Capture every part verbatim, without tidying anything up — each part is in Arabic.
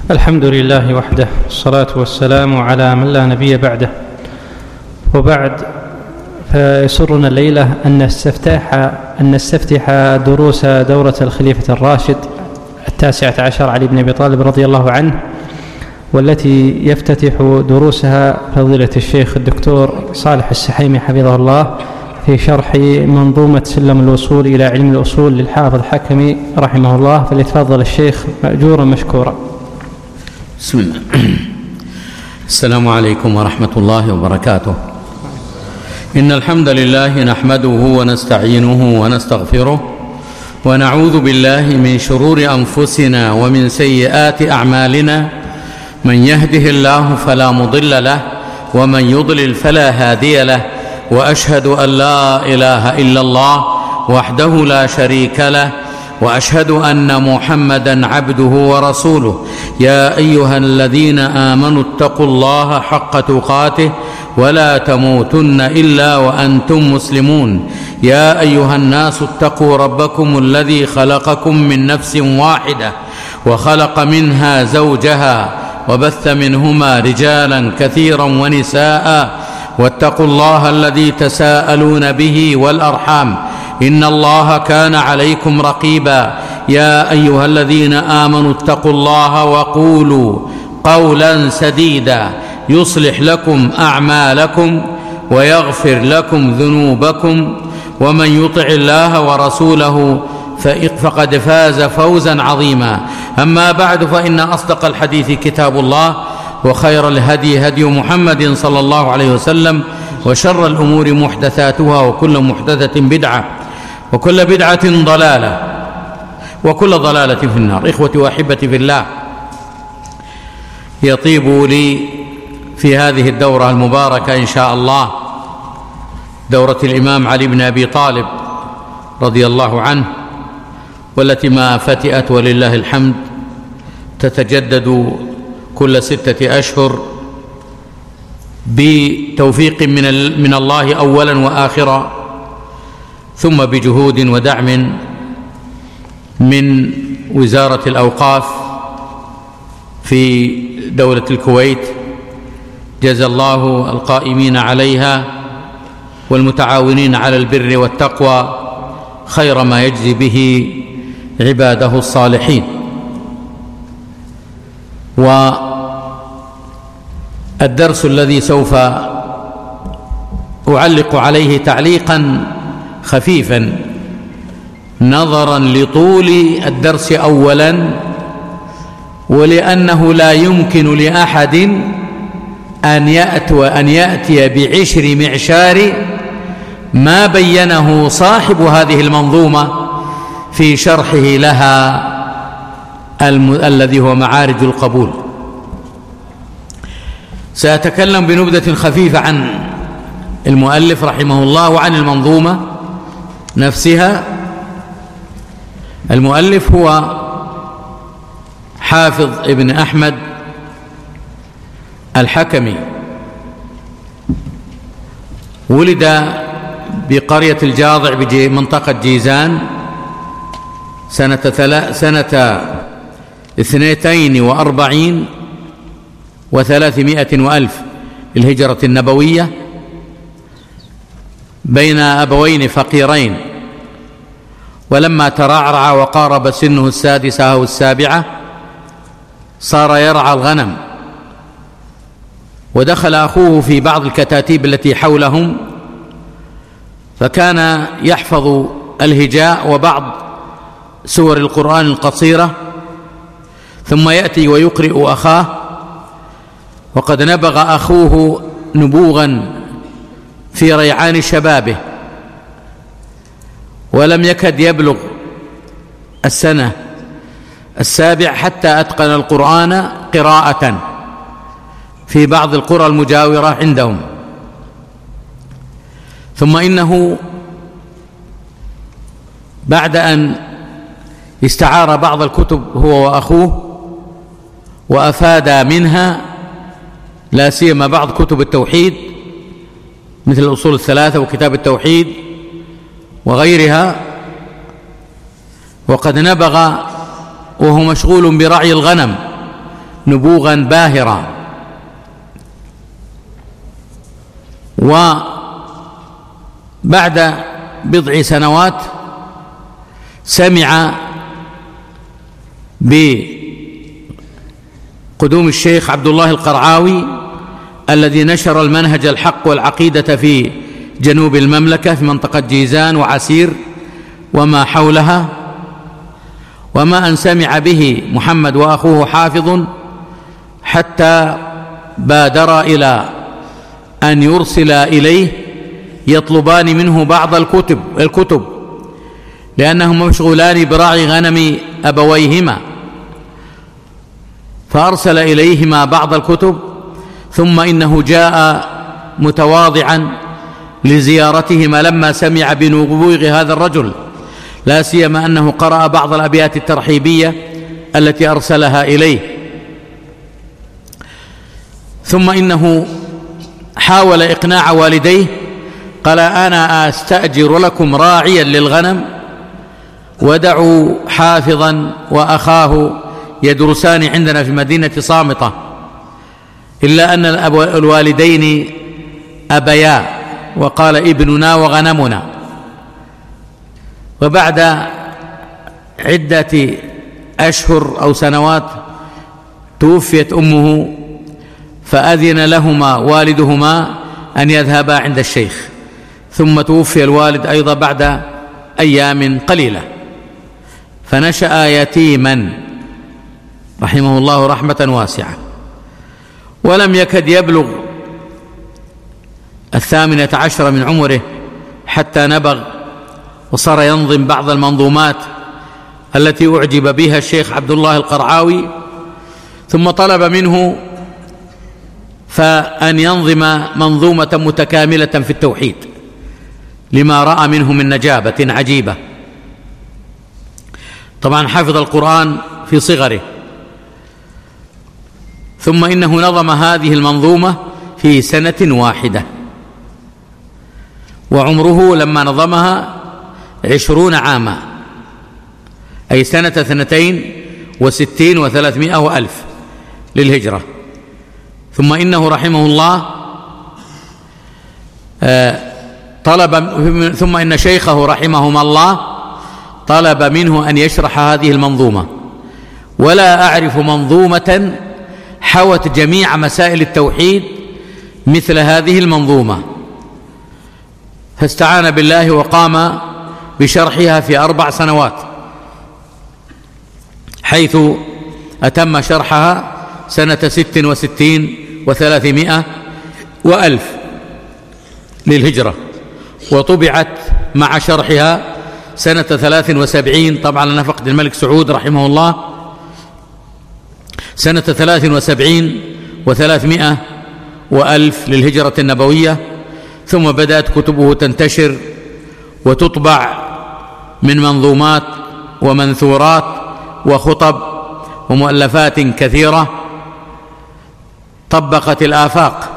الحمد لله وحده، والصلاة والسلام على من لا نبي بعده، وبعد، فيسرنا الليلة أن نستفتح أن نستفتح دروس دورة الخليفة الراشد التاسعة عشر علي بن أبي طالب رضي الله عنه، والتي يفتتح دروسها فضيلة الشيخ الدكتور صالح السحيمي حفظه الله في شرح منظومة سلم الوصول إلى علم الأصول للحافظ حكمي رحمه الله. فليتفضل الشيخ مأجورا مشكورا. بسم الله. السلام عليكم ورحمة الله وبركاته. إن الحمد لله نحمده ونستعينه ونستغفره، ونعوذ بالله من شرور أنفسنا ومن سيئات أعمالنا. من يهده الله فلا مضل له، ومن يضلل فلا هادي له، وأشهد أن لا إله إلا الله وحده لا شريك له، وأشهد أن محمدًا عبده ورسوله. يا أيها الذين آمنوا اتقوا الله حق تقاته ولا تموتن إلا وأنتم مسلمون. يا أيها الناس اتقوا ربكم الذي خلقكم من نفس واحدة، وخلق منها زوجها، وبث منهما رجالا كثيرا ونساء، واتقوا الله الذي تساءلون به والأرحام، إن الله كان عليكم رقيبا. يا أيها الذين آمنوا اتقوا الله وقولوا قولا سديدا يصلح لكم أعمالكم ويغفر لكم ذنوبكم، ومن يطع الله ورسوله فقد فاز فوزا عظيما. أما بعد، فإن أصدق الحديث كتاب الله، وخير الهدي هدي محمد صلى الله عليه وسلم، وشر الأمور محدثاتها، وكل محدثة بدعة، وكل بدعة ضلالة، وكل ضلالة في النار. إخوتي وأحبتي في الله، يطيب لي في هذه الدورة المباركة إن شاء الله، دورة الإمام علي بن أبي طالب رضي الله عنه، والتي ما فتئت ولله الحمد تتجدد كل ستة أشهر بتوفيق من من الله أولا وآخرا، ثم بجهود ودعم من وزارة الأوقاف في دولة الكويت. جزى الله القائمين عليها والمتعاونين على البر والتقوى خير ما يجزي به عباده الصالحين. والدرس الذي سوف أعلق عليه تعليقا خفيفا نظرا لطول الدرس أولا، ولأنه لا يمكن لأحد أن يأتي, أن يأتي بعشر معشار ما بينه صاحب هذه المنظومة في شرحه لها الم... الذي هو معارج القبول. سأتكلم بنبذة خفيفة عن المؤلف رحمه الله وعن المنظومة نفسها. المؤلف هو حافظ ابن أحمد الحكمي، ولد بقرية الجاضع بمنطقة جيزان سنة ثلا... سنة اثنتين وأربعين وثلاثمائة وألف الهجرة النبوية، بين أبوين فقيرين. ولما ترعرع وقارب سنه السادسة أو السابعة صار يرعى الغنم، ودخل أخوه في بعض الكتاتيب التي حولهم، فكان يحفظ الهجاء وبعض سور القرآن القصيرة، ثم يأتي ويقرئ أخاه. وقد نبغ أخوه نبوغا في ريعان شبابه، ولم يكد يبلغ السنة السابع حتى أتقن القرآن قراءة في بعض القرى المجاورة عندهم. ثم إنه بعد أن استعار بعض الكتب هو وأخوه وأفادا منها، لا سيما بعض كتب التوحيد مثل الأصول الثلاثة وكتاب التوحيد وغيرها. وقد نبغ وهو مشغول برعي الغنم نبوغا باهرا. وبعد بضع سنوات سمع بقدوم الشيخ عبد الله القرعاوي الذي نشر المنهج الحق والعقيدة في جنوب المملكة في منطقة جيزان وعسير وما حولها، وما أن سمع به محمد وأخوه حافظ حتى بادر إلى أن يرسل إليه يطلبان منه بعض الكتب الكتب لأنهما مشغولان برعي غنم أبويهما، فأرسل إليهما بعض الكتب، ثم إنه جاء متواضعا لزيارتهما لما سمع بنبوغ هذا الرجل، لا سيما أنه قرأ بعض الأبيات الترحيبية التي أرسلها إليه. ثم إنه حاول إقناع والديه، قال: أنا أستأجر لكم راعيا للغنم ودعوا حافظا وأخاه يدرسان عندنا في مدينة صامتة، إلا أن الوالدين أبيا وقال: ابننا وغنمنا. وبعد عدة أشهر أو سنوات توفيت أمه، فأذن لهما والدهما أن يذهبا عند الشيخ، ثم توفي الوالد أيضا بعد أيام قليلة، فنشأ يتيما رحمه الله رحمة واسعة، ولم يكد يبلغ الثامنة عشر من عمره حتى نبغ وصار ينظم بعض المنظومات التي أعجب بها الشيخ عبد الله القرعاوي، ثم طلب منه فأن ينظم منظومة متكاملة في التوحيد لما رأى منه من نجابة عجيبة. طبعا حفظ القرآن في صغره، ثم إنه نظم هذه المنظومة في سنة واحدة، وعمره لما نظمها عشرون عاما، أي سنة ثنتين وستين وثلاثمائة وألف للهجرة. ثم إنه رحمه الله طلب ثم إن شيخه رحمهما الله طلب منه أن يشرح هذه المنظومة، ولا أعرف منظومة حوت جميع مسائل التوحيد مثل هذه المنظومة، فاستعان بالله وقام بشرحها في أربع سنوات، حيث أتم شرحها سنة ست وستين وثلاثمائة وألف للهجرة، وطبعت مع شرحها سنة ثلاث وسبعين طبعا لنفقد الملك سعود رحمه الله، سنة ثلاث وسبعين وثلاثمائة وألف للهجرة النبوية. ثم بدأت كتبه تنتشر وتطبع من منظومات ومنثورات وخطب ومؤلفات كثيرة طبقت الآفاق.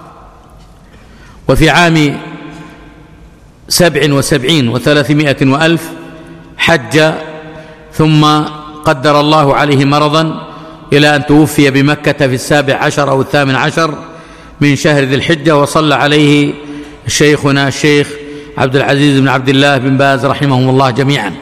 وفي عام سبع وسبعين وثلاثمائة وألف حج، ثم قدر الله عليه مرضا إلى أن توفي بمكة في السابع عشر أو الثامن عشر من شهر ذي الحجة، وصلى عليه شيخنا الشيخ عبد العزيز بن عبد الله بن باز رحمهم الله جميعا،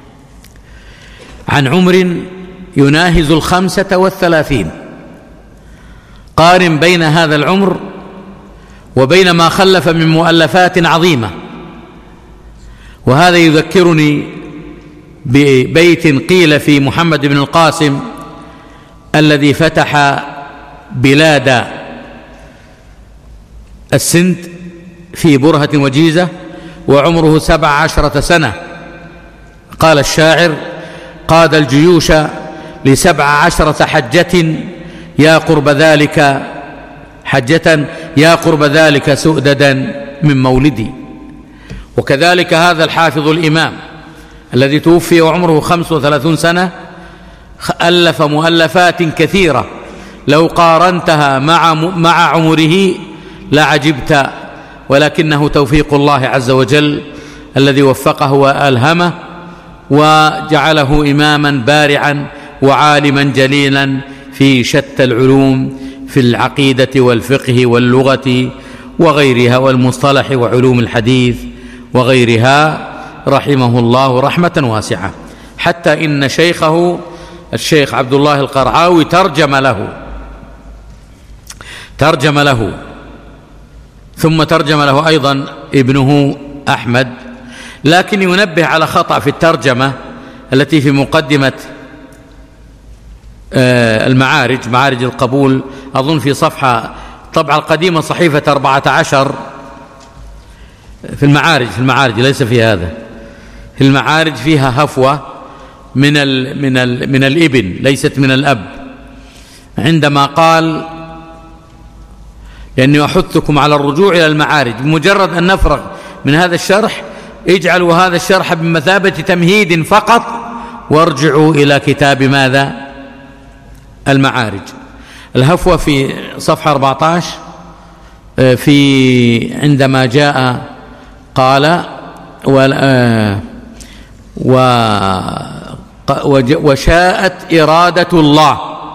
عن عمر يناهز الخمسة والثلاثين. قارن بين هذا العمر وبين ما خلف من مؤلفات عظيمة. وهذا يذكرني ببيت قيل في محمد بن القاسم الذي فتح بلاد السند في برهة وجيزة وعمره سبع عشرة سنة. قال الشاعر: قاد الجيوش لسبع عشرة حجة يا قرب ذلك حجة يا قرب ذلك سؤددا من مولدي. وكذلك هذا الحافظ الإمام الذي توفي وعمره خمس وثلاثون سنة ألف مؤلفات كثيرة لو قارنتها مع مع عمره لعجبت، ولكنه توفيق الله عز وجل الذي وفقه وألهمه وجعله إماما بارعا وعالما جليلا في في شتى العلوم، في العقيدة والفقه واللغة وغيرها، والمصطلح وعلوم الحديث وغيرها، رحمه الله رحمة واسعة، حتى إن شيخه الشيخ عبد الله القرعاوي ترجم له ترجم له ثم ترجم له أيضا ابنه أحمد. لكن ينبه على خطأ في الترجمة التي في مقدمة المعارج، معارج القبول، أظن في صفحة طبعة القديمة صحيفة أربعة عشر في المعارج في المعارج ليس في هذا، في المعارج فيها هفوة من ال من ال من الابن ليست من الأب، عندما قال: لأني أحثكم على الرجوع إلى المعارج، بمجرد أن نفرغ من هذا الشرح اجعلوا هذا الشرح بمثابة تمهيد فقط، وارجعوا إلى كتاب ماذا؟ المعارج. الهفوة في صفحة أربعة عشر في عندما جاء قال: وشاءت إرادة الله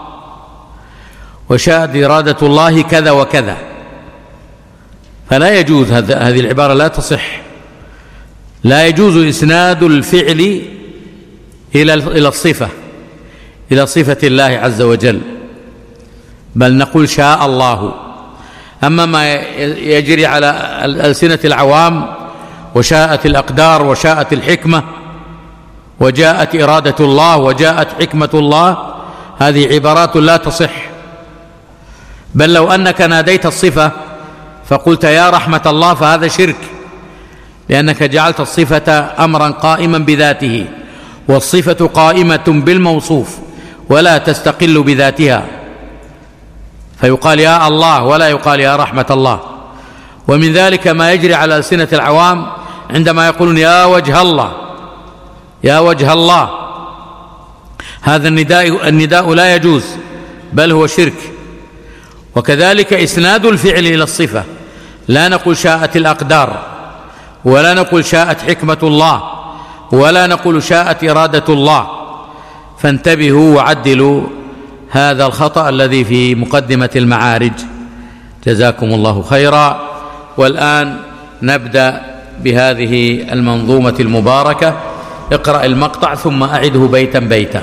وشاءت إرادة الله كذا وكذا، فلا يجوز، هذه العبارة لا تصح، لا يجوز إسناد الفعل إلى إلى الصفة إلى صفة الله عز وجل، بل نقول شاء الله. أما ما يجري على ألسنة العوام: وشاءت الأقدار، وشاءت الحكمة، وجاءت إرادة الله، وجاءت حكمة الله، هذه عبارات لا تصح. بل لو أنك ناديت الصفة فقلت يا رحمة الله فهذا شرك، لأنك جعلت الصفة أمرا قائما بذاته، والصفة قائمة بالموصوف ولا تستقل بذاتها، فيقال يا الله ولا يقال يا رحمة الله. ومن ذلك ما يجري على ألسنة العوام عندما يقولون يا وجه الله، يا وجه الله، هذا النداء النداء لا يجوز، بل هو شرك. وكذلك إسناد الفعل إلى الصفة، لا نقول شاءت الأقدار، ولا نقول شاءت حكمة الله، ولا نقول شاءت إرادة الله. فانتبهوا وعدلوا هذا الخطأ الذي في مقدمة المعارج، جزاكم الله خيرا. والآن نبدأ بهذه المنظومة المباركة. اقرأ المقطع ثم أعده بيتا بيتا.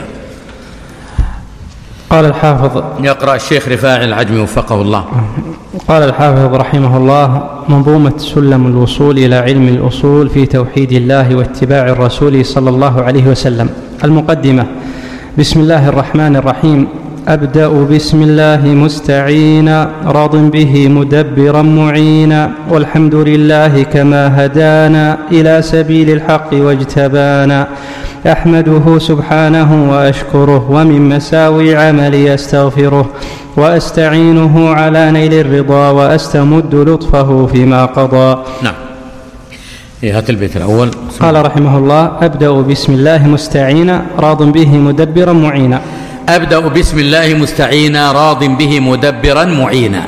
قال الحافظ، يقرأ الشيخ رفاعي العجمي وفقه الله. قال الحافظ رحمه الله: منظومة سلم الوصول إلى علم الأصول في توحيد الله واتباع الرسول صلى الله عليه وسلم. المقدمة: بسم الله الرحمن الرحيم. أبدأ بسم الله مستعينا، راض به مدبرا معينا، والحمد لله كما هدانا إلى سبيل الحق واجتبانا. أحمده سبحانه وأشكره، ومن مساوي عملي أستغفره، وأستعينه على نيل الرضا، وأستمد لطفه فيما قضى. نعم. هات البيت الأول. قال رحمه الله: أبدأ بسم الله مستعينا، راض به مدبرا معينا. أبدأ بسم الله مستعينا، راض به مدبرا معينا.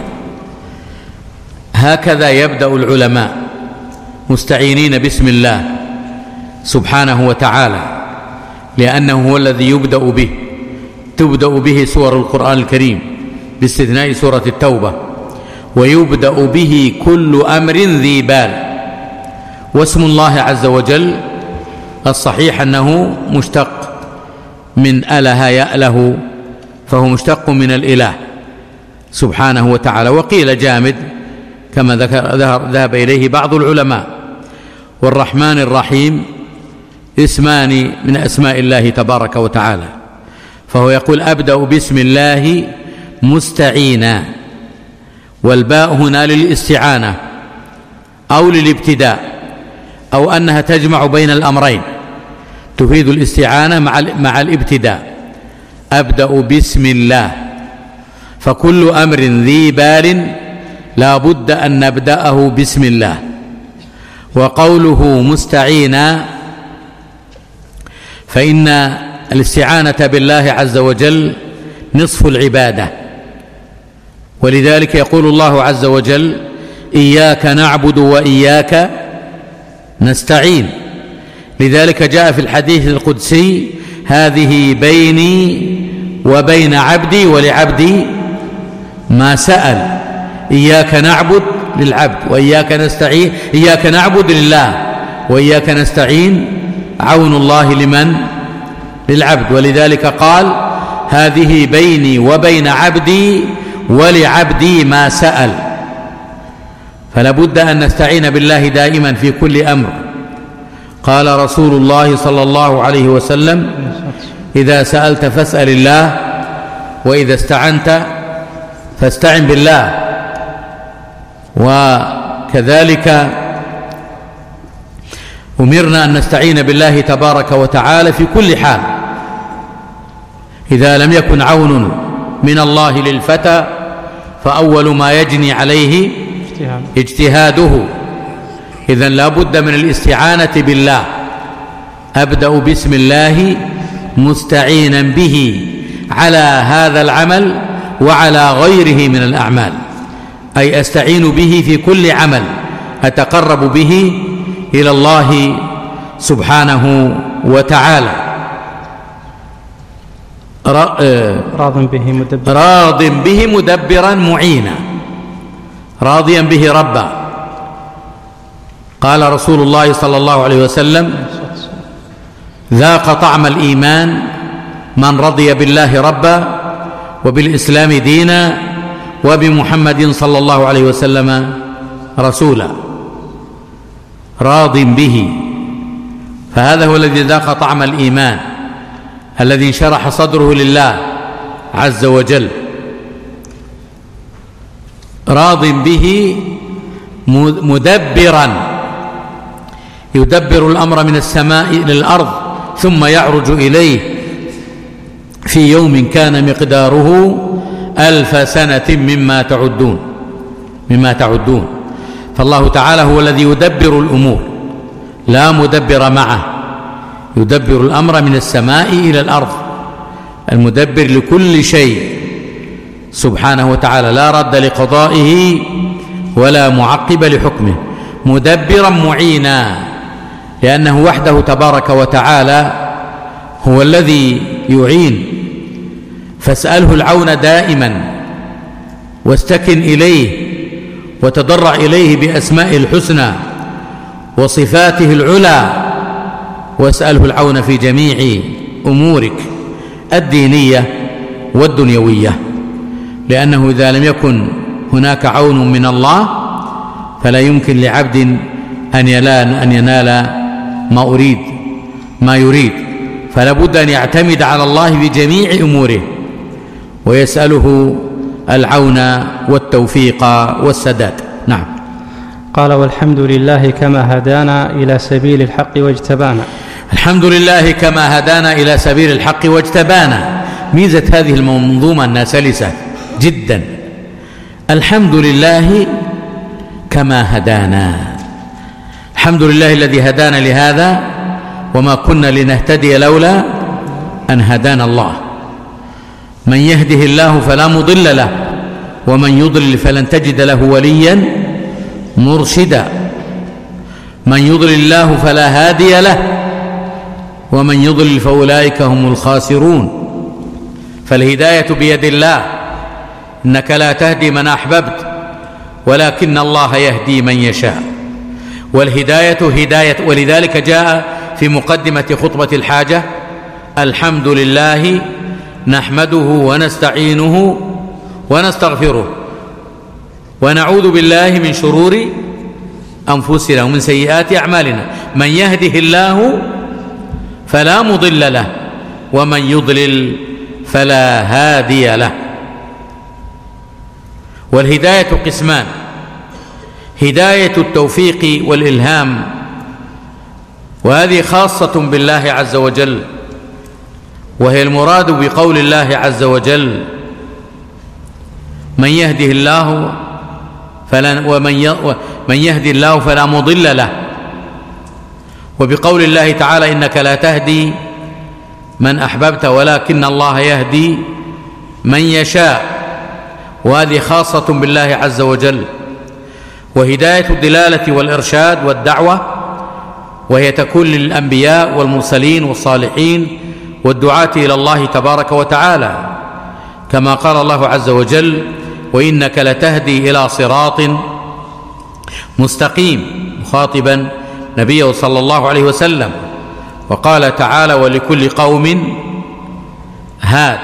هكذا يبدأ العلماء، مستعينين باسم الله سبحانه وتعالى، لأنه هو الذي يبدأ به، تبدأ به سور القرآن الكريم باستثناء سورة التوبة، ويبدأ به كل أمر ذي بال. واسم الله عز وجل الصحيح أنه مشتق من أله يأله، فهو مشتق من الإله سبحانه وتعالى، وقيل جامد كما ذهب إليه بعض العلماء. والرحمن الرحيم اسمان من أسماء الله تبارك وتعالى، فهو يقول: أبدأ بسم الله مستعينا، والباء هنا للاستعانة أو للابتداء، أو أنها تجمع بين الأمرين، تفيد الاستعانة مع مع الابتداء. أبدأ بسم الله، فكل أمر ذي بال لا بد أن نبدأه بسم الله. وقوله مستعينا، فإن الاستعانة بالله عز وجل نصف العبادة، ولذلك يقول الله عز وجل: إياك نعبد وإياك نستعين. لذلك جاء في الحديث القدسي: هذه بيني وبين عبدي ولعبدي ما سأل. إياك نعبد للعبد وإياك نستعين، إياك نعبد لله وإياك نستعين عون الله لمن؟ للعبد. ولذلك قال هذه بيني وبين عبدي ولعبدي ما سأل. فلا بد أن نستعين بالله دائما في كل أمر. قال رسول الله صلى الله عليه وسلم إذا سألت فاسأل الله وإذا استعنت فاستعن بالله. وكذلك أمرنا أن نستعين بالله تبارك وتعالى في كل حال. إذا لم يكن عون من الله للفتى فأول ما يجني عليه اجتهاده. إذن لا بد من الاستعانة بالله. أبدأ بسم الله مستعينا به على هذا العمل وعلى غيره من الأعمال، أي أستعين به في كل عمل أتقرب به إلى الله سبحانه وتعالى. راض به مدبرا راض به مدبرا معينا، راضيا به ربا. قال رسول الله صلى الله عليه وسلم ذاق طعم الإيمان من رضي بالله ربا وبالإسلام دينا وبمحمد صلى الله عليه وسلم رسولا. راض به، فهذا هو الذي ذاق طعم الإيمان، الذي انشرح صدره لله عز وجل. راض به مدبرا، يدبر الأمر من السماء إلى الأرض ثم يعرج إليه في يوم كان مقداره ألف سنة مما تعدون مما تعدون فالله تعالى هو الذي يدبر الأمور، لا مدبر معه. يدبر الأمر من السماء إلى الأرض، المدبر لكل شيء سبحانه وتعالى، لا رد لقضائه ولا معقب لحكمه. مدبرا معينا، لأنه وحده تبارك وتعالى هو الذي يعين. فاسأله العون دائما واستكن إليه وتضرع إليه بأسماء الحسنى وصفاته العلى، واسأله العون في جميع أمورك الدينية والدنيوية. لأنه إذا لم يكن هناك عون من الله فلا يمكن لعبد أن ينال أن ينال ما أريد ما يريد. فلا بد أن يعتمد على الله بجميع أموره ويسأله العون والتوفيق والسداد. نعم. قال والحمد لله كما هدانا إلى سبيل الحق واجتبانا. الحمد لله كما هدانا إلى سبيل الحق واجتبانا. ميزة هذه المنظومة أنها سلسة جدا. الحمد لله كما هدانا، الحمد لله الذي هدانا لهذا وما كنا لنهتدي لولا أن هدانا الله. من يهده الله فلا مضل له ومن يضلل فلن تجد له وليا مرشدا. من يضلل الله فلا هادي له ومن يضلل فأولئك هم الخاسرون. فالهداية بيد الله، إنك لا تهدي من أحببت ولكن الله يهدي من يشاء. والهداية هداية، ولذلك جاء في مقدمة خطبة الحاجة الحمد لله نحمده ونستعينه ونستغفره ونعوذ بالله من شرور أنفسنا ومن سيئات أعمالنا. من يهده الله فلا مضل له ومن يضلل فلا هادي له. والهداية قسمان: هداية التوفيق والإلهام، وهذه خاصة بالله عز وجل، وهي المراد بقول الله عز وجل من يهده الله فلا ومن من يهدي الله فلا مضل له، وبقول الله تعالى إنك لا تهدي من أحببت ولكن الله يهدي من يشاء، وهذه خاصة بالله عز وجل. وهداية الدلالة والإرشاد والدعوة، وهي تكون للأنبياء والمرسلين والصالحين والدعاة إلى الله تبارك وتعالى. كما قال الله عز وجل: وإنك لتهدي إلى صراط مستقيم، مخاطبا نبيه صلى الله عليه وسلم. وقال تعالى: ولكل قوم هاد.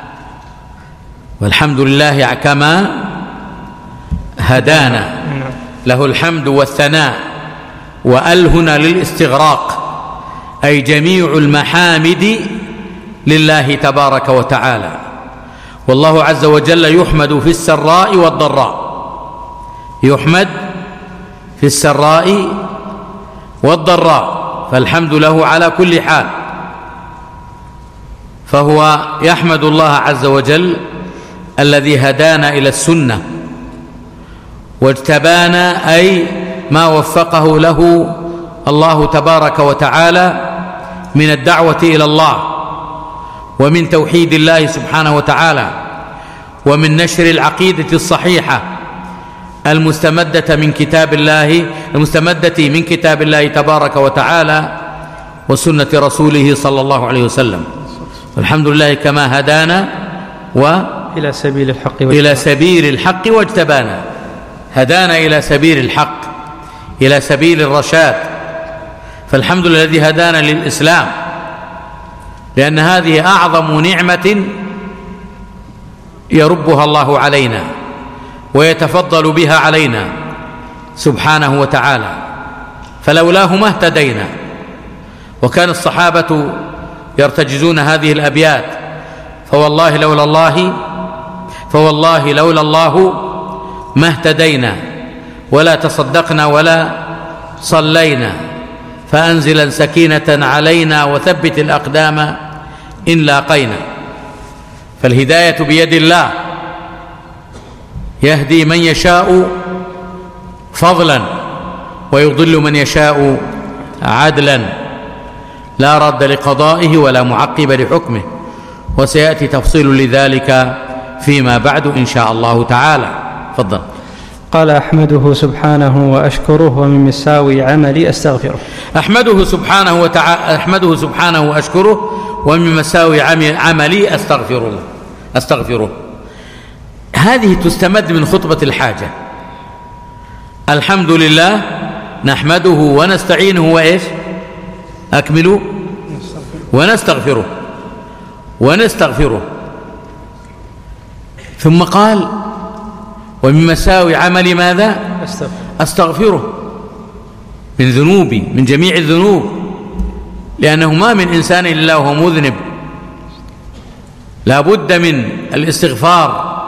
والحمد لله كما هدانا، له الحمد والثناء، وألهنا للاستغراق، أي جميع المحامد لله تبارك وتعالى. والله عز وجل يحمد في السراء والضراء، يحمد في السراء والضراء، فالحمد له على كل حال. فهو يحمد الله عز وجل الذي هدانا إلى السنة واجتبانا، أي ما وفقه له الله تبارك وتعالى من الدعوة إلى الله، ومن توحيد الله سبحانه وتعالى، ومن نشر العقيدة الصحيحة المستمدة من كتاب الله المستمدة من كتاب الله تبارك وتعالى وسنة رسوله صلى الله عليه وسلم. الحمد لله كما هدانا و إلى سبيل الحق إلى سبيل الحق واجتبانا، هدانا إلى سبيل الحق، إلى سبيل الرشاد. فالحمد لله الذي هدانا للإسلام، لأن هذه أعظم نعمة يربها الله علينا ويتفضل بها علينا سبحانه وتعالى، فلولاه ما اهتدينا. وكان الصحابة يرتجزون هذه الأبيات: فوالله لولا الله فوالله لولا الله ما اهتدينا، ولا تصدقنا ولا صلينا، فأنزلا سكينة علينا، وثبت الأقدام إن لاقينا. فالهداية بيد الله، يهدي من يشاء فضلا ويضل من يشاء عدلا، لا رد لقضائه ولا معقب لحكمه. وسيأتي تفصيل لذلك فيما بعد إن شاء الله تعالى. تفضل. قال: أحمده سبحانه وأشكره، ومن مساوي عملي أستغفره. أحمده سبحانه وتعالى أحمده سبحانه وأشكره، ومن مساوي عملي أستغفره أستغفره هذه تستمد من خطبة الحاجة. الحمد لله نحمده ونستعينه وإيش؟ أكملوا. ونستغفره ونستغفره ثم قال: ومن مساوي عملي ماذا؟ أستغفر. أستغفره من ذنوبي، من جميع الذنوب، لأنه ما من إنسان إلا وهو مذنب، لا بد من الاستغفار.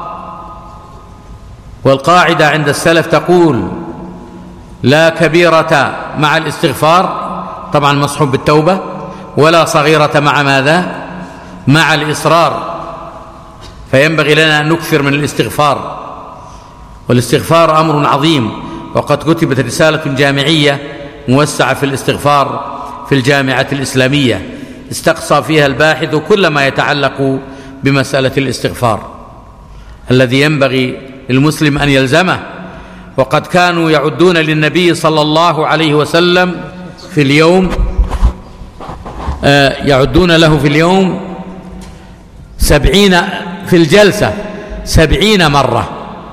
والقاعدة عند السلف تقول: لا كبيرة مع الاستغفار، طبعا مصحوب بالتوبة، ولا صغيرة مع ماذا؟ مع الإصرار. فينبغي لنا أن نكثر من الاستغفار، والاستغفار أمر عظيم. وقد كتبت رسالة جامعية موسعة في الاستغفار في الجامعة الإسلامية، استقصى فيها الباحث كل ما يتعلق بمسألة الاستغفار الذي ينبغي للمسلم أن يلزمه. وقد كانوا يعدون للنبي صلى الله عليه وسلم في اليوم آه يعدون له في اليوم سبعين في الجلسة سبعين مرة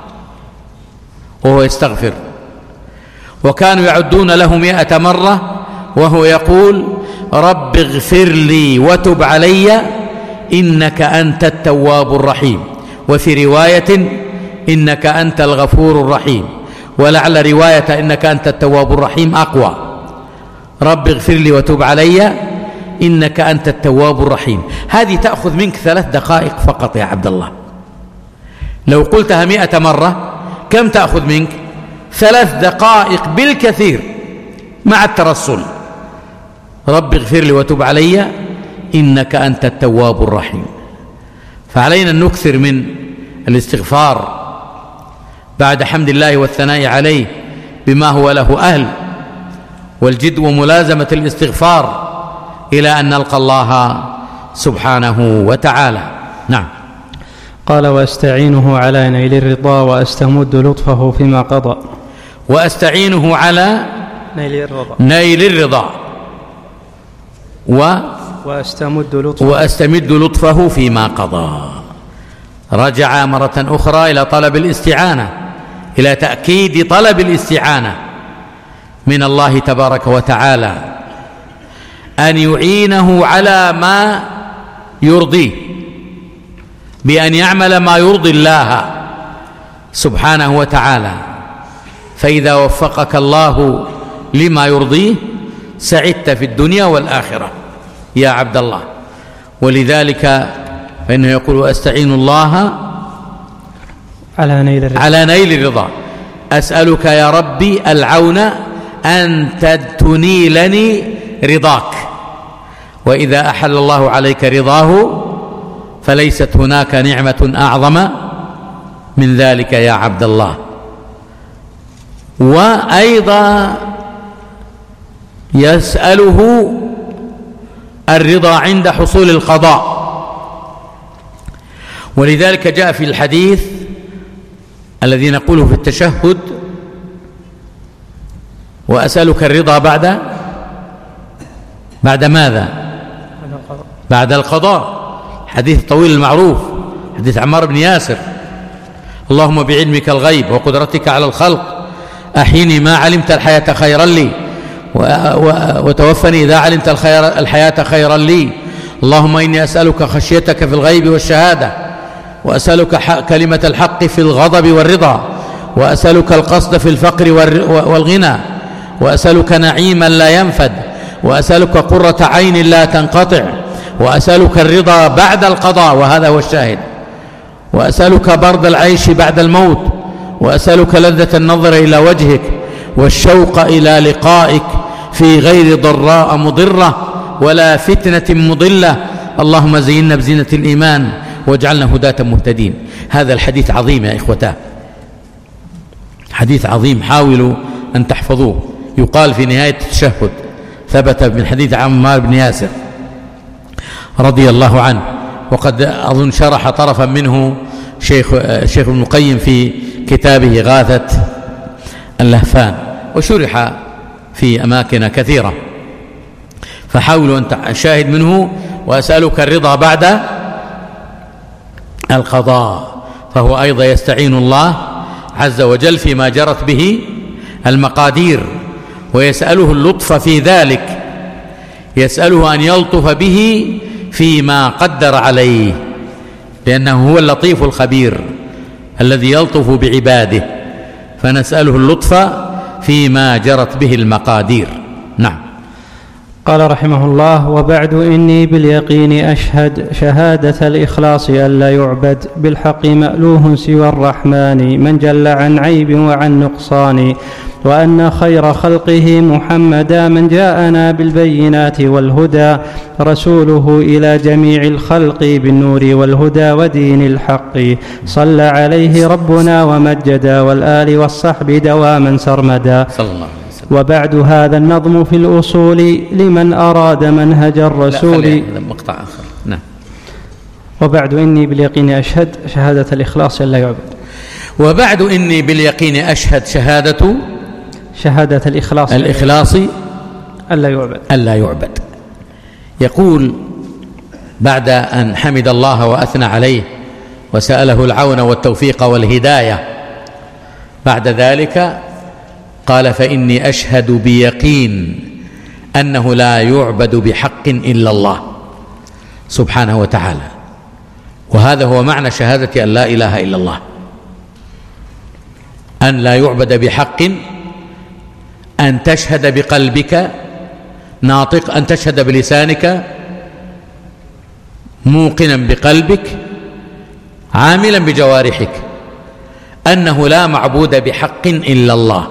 وهو يستغفر، وكانوا يعدون له مئة مرة وهو يقول: رب اغفر لي وتب علي إنك أنت التواب الرحيم، وفي رواية: إنك أنت الغفور الرحيم، ولعل رواية إنك أنت التواب الرحيم أقوى. رب اغفر لي وتب علي إنك أنت التواب الرحيم. هذه تأخذ منك ثلاث دقائق فقط يا عبد الله. لو قلتها مئة مرة كم تأخذ منك؟ ثلاث دقائق بالكثير مع الترسل. رب اغفر لي وتب علي إنك أنت التواب الرحيم. فعلينا أن نكثر من الاستغفار بعد حمد الله والثناء عليه بما هو له أهل، والجد وملازمة الاستغفار إلى أن نلقى الله سبحانه وتعالى. نعم. قال: وأستعينه على نيل الرضا وأستمد لطفه فيما قضى. وأستعينه على نيل الرضا نيل الرضا و وأستمد لطفه وأستمد لطفه فيما قضى. رجع مرة أخرى إلى طلب الاستعانة، إلى تأكيد طلب الاستعانة من الله تبارك وتعالى أن يعينه على ما يرضيه، بأن يعمل ما يرضي الله سبحانه وتعالى. فإذا وفقك الله لما يرضيه سعدت في الدنيا والآخرة يا عبد الله. ولذلك فإنه يقول: أستعين الله على نيل الرضا, على نيل الرضا. أسألك يا ربي العون أن تنيلني رضاك، وإذا أحل الله عليك رضاه فليست هناك نعمة أعظم من ذلك يا عبد الله. وأيضا يسأله الرضا عند حصول القضاء، ولذلك جاء في الحديث الذي نقوله في التشهد: وأسألك الرضا بعد بعد ماذا؟ بعد القضاء. حديث طويل المعروف، حديث عمار بن ياسر: اللهم بعلمك الغيب وقدرتك على الخلق أحيني ما علمت الحياة خيرا لي، وتوفني إذا علمت الخير الحياة خيرا لي. اللهم إني أسألك خشيتك في الغيب والشهادة، وأسألك كلمة الحق في الغضب والرضا، وأسألك القصد في الفقر والغنى، وأسألك نعيما لا ينفد، وأسألك قرة عين لا تنقطع، وأسألك الرضا بعد القضاء، وهذا هو الشاهد، وأسألك برد العيش بعد الموت، وأسألك لذة النظر إلى وجهك والشوق إلى لقائك في غير ضراء مضرة ولا فتنة مضلة. اللهم زينا بزينة الإيمان واجعلنا هداة مهتدين. هذا الحديث عظيم يا إخوتاه، حديث عظيم، حاولوا أن تحفظوه. يقال في نهاية التشهد، ثبت من حديث عمار بن ياسر رضي الله عنه، وقد أظن شرح طرفا منه شيخ شيخ ابن القيم في كتابه غاثة اللهفان، وشرح في أماكن كثيرة، فحاولوا أن الشاهد منه: وأسألك الرضا بعد القضاء. فهو أيضا يستعين الله عز وجل فيما جرت به المقادير، ويسأله اللطف في ذلك، يسأله أن يلطف به فيما قدر عليه، لأنه هو اللطيف الخبير الذي يلطف بعباده، فنسأله اللطف فيما جرت به المقادير. نعم. قال رحمه الله: وبعد إني باليقين أشهد شهادة الإخلاص ألا يعبد بالحق مألوه سوى الرحمن من جل عن عيب وعن نقصان، وأن خير خلقه محمدا من جاءنا بالبينات والهدى، رسوله إلى جميع الخلق بالنور والهدى ودين الحق، صلى عليه ربنا ومجدا، والآل والصحب دواما سرمدا. صلى الله عليه وسلم. وبعد هذا النظم في الأصول لمن أراد منهج الرسول. مقطع آخر. نعم. وبعد إني باليقين أشهد شهادة الإخلاص ألا يعبد. وبعد إني باليقين أشهد شهادة شهادة الإخلاص الإخلاص ألا يعبد ألا يعبد. يقول بعد أن حمد الله وأثنى عليه وسأله العون والتوفيق والهداية، بعد ذلك قال: فإني أشهد بيقين أنه لا يعبد بحق إلا الله سبحانه وتعالى. وهذا هو معنى شهادة أن لا إله إلا الله، أن لا يعبد بحق، أن تشهد بقلبك ناطق، أن تشهد بلسانك موقنا بقلبك عاملا بجوارحك أنه لا معبود بحق إلا الله.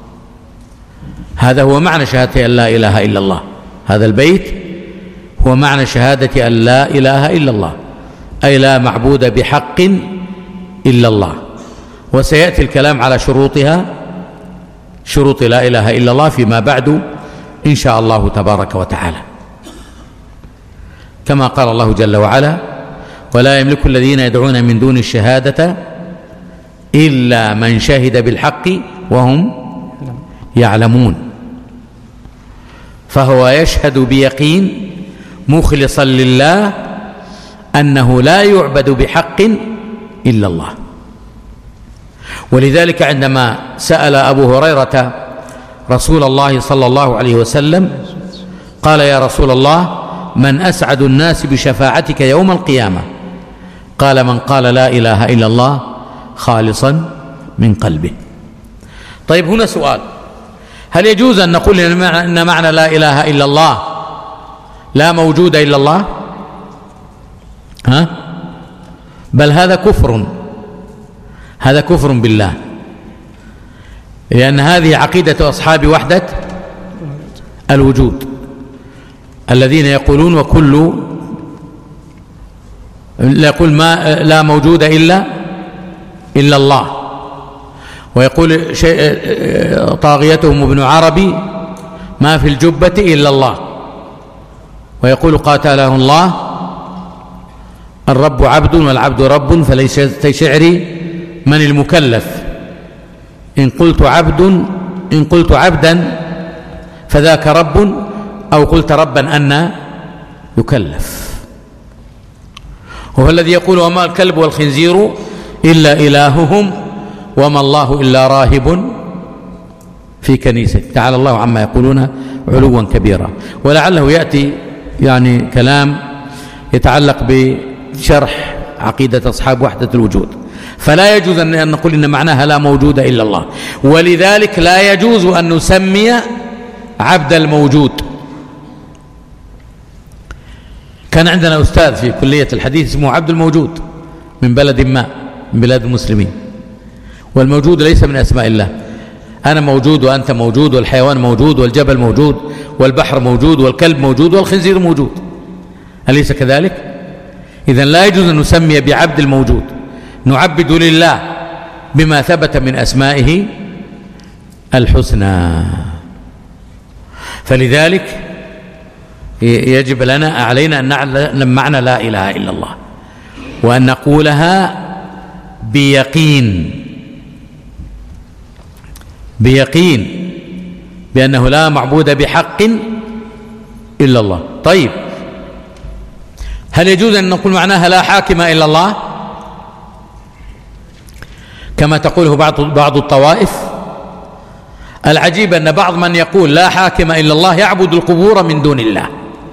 هذا هو معنى شهادة أن لا إله إلا الله. هذا البيت هو معنى شهادة أن لا إله إلا الله، أي لا معبود بحق إلا الله. وسيأتي الكلام على شروطها، شروط لا إله إلا الله فيما بعد إن شاء الله تبارك وتعالى، كما قال الله جل وعلا: ولا يملك الذين يدعون من دون الشهادة إلا من شهد بالحق وهم يعلمون. فهو يشهد بيقين مخلصا لله أنه لا يعبد بحق إلا الله. ولذلك عندما سأل أبو هريرة رسول الله صلى الله عليه وسلم قال: يا رسول الله، من أسعد الناس بشفاعتك يوم القيامة؟ قال: من قال لا إله إلا الله خالصا من قلبه. طيب، هنا سؤال: هل يجوز أن نقول إن معنى لا إله إلا الله لا موجود إلا الله؟ ها؟ بل هذا كفر، هذا كفر بالله، لأن هذه عقيدة أصحاب وحدة الوجود الذين يقولون وكل لا يقول ما لا موجود إلا إلا الله، ويقول شيء طاغيتهم ابن عربي ما في الجبة إلا الله، ويقول قاتله الله الرب عبد والعبد رب فليس شعري من المكلف، إن قلت عبد إن قلت عبدا فذاك رب، أو قلت ربا أن يكلف. وهو الذي يقول: وما الكلب والخنزير إلا إلههم وما الله إلا راهب في كنيسة. تعالى الله عما يقولون علوا كبيرا. ولعله يأتي يعني كلام يتعلق بشرح عقيدة أصحاب وحدة الوجود. فلا يجوز أن نقول إن معناها لا موجود إلا الله، ولذلك لا يجوز أن نسمي عبد الموجود. كان عندنا أستاذ في كلية الحديث اسمه عبد الموجود من بلد ما من بلاد المسلمين، والموجود ليس من أسماء الله. أنا موجود وأنت موجود والحيوان موجود والجبل موجود والبحر موجود والكلب موجود والخنزير موجود، أليس كذلك؟ إذن لا يجوز أن نسمي بعبد الموجود، نعبد لله بما ثبت من أسمائه الحسنى. فلذلك يجب لنا علينا أن نعلم معنى لا إله إلا الله، وأن نقولها بيقين بيقين بأنه لا معبود بحق إلا الله. طيب، هل يجوز أن نقول معناها لا حاكم إلا الله كما تقوله بعض بعض الطوائف؟ العجيب أن بعض من يقول لا حاكم إلا الله يعبد القبور من دون الله،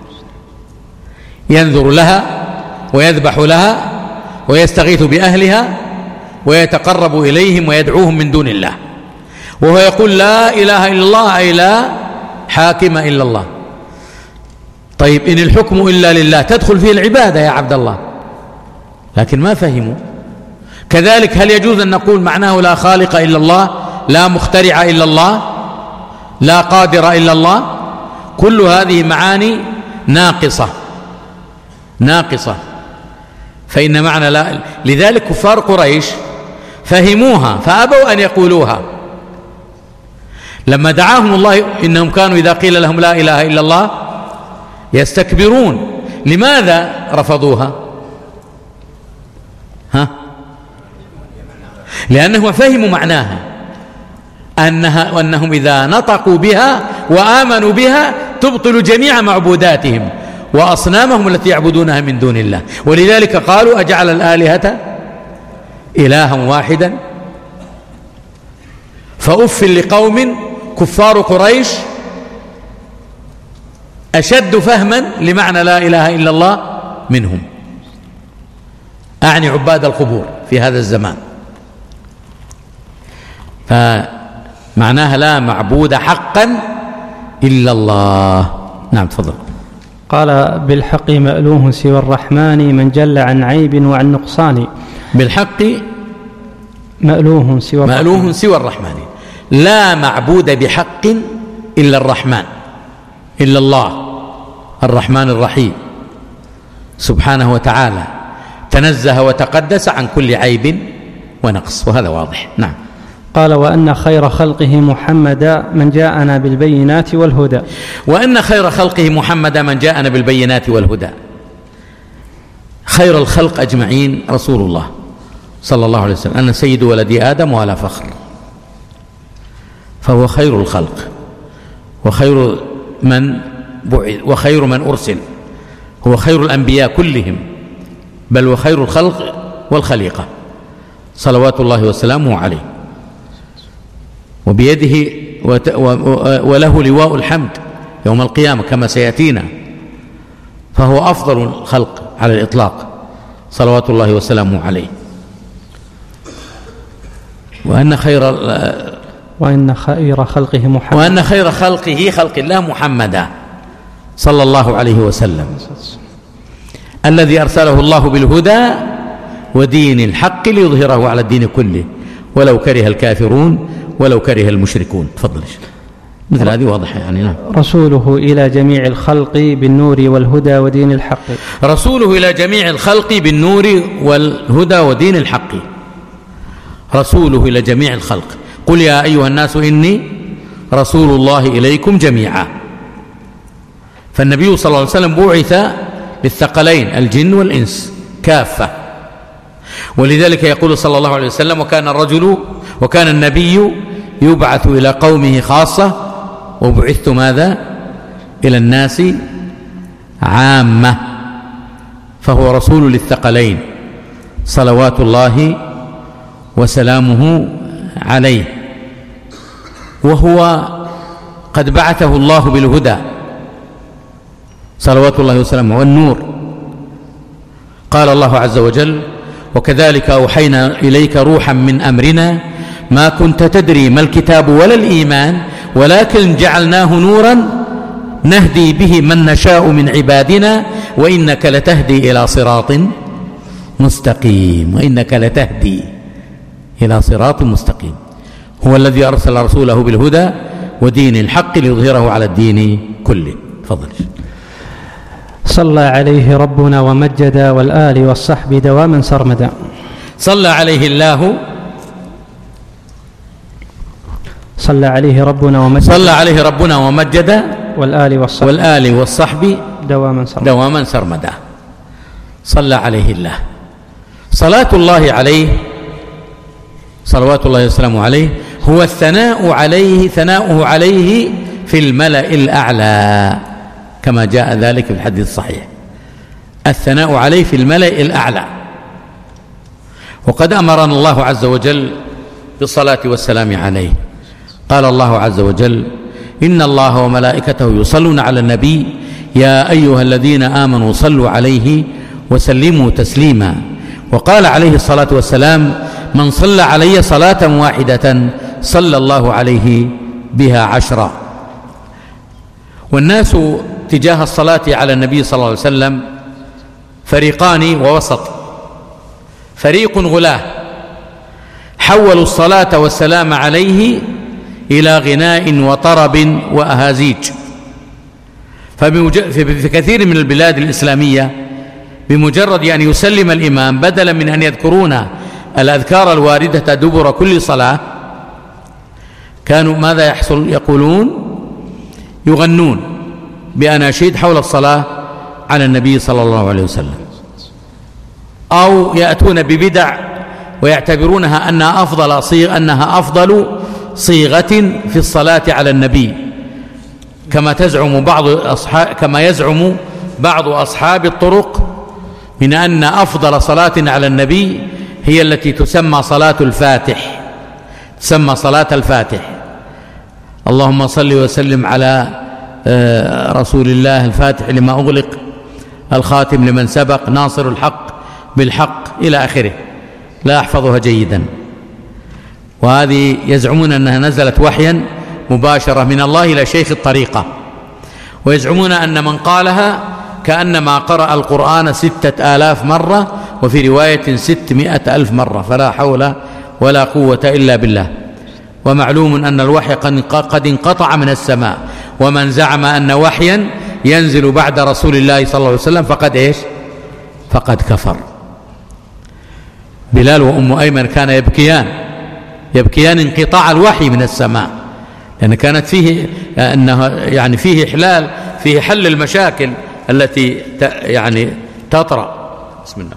ينذر لها ويذبح لها ويستغيث بأهلها ويتقرب إليهم ويدعوهم من دون الله، وهو يقول لا إله إلا الله أي لا حاكم إلا الله. طيب، إن الحكم إلا لله تدخل فيه العبادة يا عبد الله، لكن ما فهموا. كذلك هل يجوز أن نقول معناه لا خالق إلا الله، لا مخترع إلا الله، لا قادر إلا الله؟ كل هذه معاني ناقصة ناقصة فإن معنى لا. لذلك كفار قريش فهموها فأبوا أن يقولوها لما دعاهم الله، إنهم كانوا إذا قيل لهم لا إله إلا الله يستكبرون. لماذا رفضوها؟ ها؟ لأنهم فهموا معناها، أنها وأنهم إذا نطقوا بها وآمنوا بها تبطل جميع معبوداتهم وأصنامهم التي يعبدونها من دون الله. ولذلك قالوا أجعل الآلهة إلها واحدا. فأف لقوم كفار قريش أشد فهما لمعنى لا إله إلا الله منهم، أعني عباد القبور في هذا الزمان. فمعناها لا معبود حقا إلا الله. نعم، تفضل. قال: بالحق مألوه سوى الرحمن من جل عن عيب وعن نقصان. بالحق مألوه سوى مألوه سوى الرحمن، لا معبود بحق إلا الرحمن، إلا الله الرحمن الرحيم سبحانه وتعالى، تنزه وتقدس عن كل عيب ونقص، وهذا واضح. نعم. قال: وأن خير خلقه محمدا من جاءنا بالبينات والهدى. وأن خير خلقه محمدا من جاءنا بالبينات والهدى. خير الخلق أجمعين رسول الله صلى الله عليه وسلم، أن سيد ولد آدم ولا فخر، فهو خير الخلق وخير من بعث وخير من أرسل، هو خير الأنبياء كلهم، بل وخير الخلق والخليقة صلوات الله وسلامه عليه، وبيده وله لواء الحمد يوم القيامة كما سيأتينا، فهو أفضل الخلق على الإطلاق صلوات الله وسلامه عليه. وأن خير وأن خير خلقه محمد وأن خير خلقه خلق الله محمدا صلى الله عليه وسلم، الذي أرسله الله بالهدى ودين الحق ليظهره على الدين كله ولو كره الكافرون ولو كره المشركون. تفضل. مثل هذه واضحة يعني. نعم. رسوله إلى جميع الخلق بالنور والهدى ودين الحق. رسوله إلى جميع الخلق بالنور والهدى ودين الحق. رسوله إلى جميع الخلق. قل يا أيها الناس إني رسول الله إليكم جميعا. فالنبي صلى الله عليه وسلم بعث للثقلين الجن والإنس كافة، ولذلك يقول صلى الله عليه وسلم: وكان الرجل وكان النبي يبعث إلى قومه خاصة وبعثت ماذا؟ إلى الناس عامة. فهو رسول للثقلين صلوات الله وسلامه عليه، وهو قد بعثه الله بالهدى صلوات الله وسلامه والنور. قال الله عز وجل: وكذلك أوحينا إليك روحا من أمرنا ما كنت تدري ما الكتاب ولا الإيمان ولكن جعلناه نورا نهدي به من نشاء من عبادنا وإنك لتهدي إلى صراط مستقيم. وإنك لتهدي إلى صراط مستقيم. هو الذي أرسل رسوله بالهدى ودين الحق ليظهره على الدين كله. تفضل. صلى عليه ربنا ومجد والآل والصحب دواما سرمدا. صلى عليه الله صلى عليه ربنا ومجد صلى عليه ربنا ومجد والآل والصحب والآل والصحب دواما سرمدا. دواما سرمدا. صلى عليه الله. صلاة الله عليه صلوات الله وسلامه عليه هو الثناء عليه ثناؤه عليه في الملأ الأعلى كما جاء ذلك في الحديث الصحيح. الثناء عليه في الملأ الأعلى. وقد أمرنا الله عز وجل بالصلاة والسلام عليه. قال الله عز وجل: إن الله وملائكته يصلون على النبي يا أيها الذين آمنوا صلوا عليه وسلموا تسليما. وقال عليه الصلاة والسلام: من صلى علي صلاة واحدة صلى الله عليه بها عشرا. والناس تجاه الصلاة على النبي صلى الله عليه وسلم فريقان ووسط. فريق غلاه حولوا الصلاة والسلام عليه إلى غناء وطرب وأهازيج. ففي كثير من البلاد الإسلامية بمجرد أن يسلم الإمام بدلا من أن يذكرون الأذكار الواردة دبر كل صلاة كانوا ماذا يحصل؟ يقولون يغنون بأناشيد حول الصلاة على النبي صلى الله عليه وسلم، أو يأتون ببدع ويعتبرونها أنها أفضل صيغ أنها أفضل صيغة في الصلاة على النبي، كما تزعم بعض أصحاب كما يزعم بعض أصحاب الطرق من أن أفضل صلاة على النبي هي التي تسمى صلاة الفاتح، تسمى صلاة الفاتح. اللهم صل وسلم على رسول الله الفاتح لما أغلق الخاتم لمن سبق ناصر الحق بالحق إلى آخره. لا أحفظها جيدا. وهذه يزعمون أنها نزلت وحيا مباشرة من الله إلى شيخ الطريقة، ويزعمون أن من قالها كأنما قرأ القرآن ستة آلاف مرة وفي رواية ستمائة ألف مرة، فلا حول ولا قوة إلا بالله. ومعلوم أن الوحي قد انقطع من السماء، ومن زعم أن وحيا ينزل بعد رسول الله صلى الله عليه وسلم فقد إيش؟ فقد كفر. بلال وأم أيمن كان يبكيان يبكيان انقطاع الوحي من السماء، لأن كانت فيه أنه يعني فيه إحلال فيه حل المشاكل التي يعني تطرأ. بسم الله.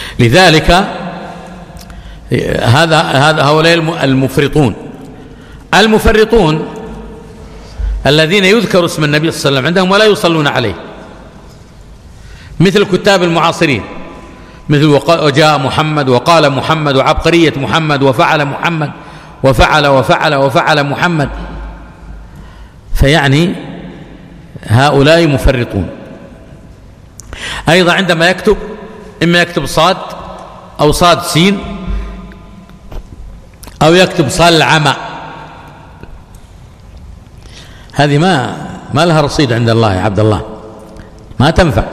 لذلك هذا هذا هؤلاء المفرطون المفرطون الذين يذكر اسم النبي صلى الله عليه وسلم عندهم ولا يصلون عليه، مثل الكتاب المعاصرين، مثل وجاء محمد وقال محمد وعبقرية محمد وفعل محمد وفعل وفعل وفعل محمد، فيعني هؤلاء مفرطون. أيضا عندما يكتب إما يكتب صاد أو صاد سين أو يكتب صال العمى، هذه ما ما لها رصيد عند الله يا عبد الله، ما تنفع.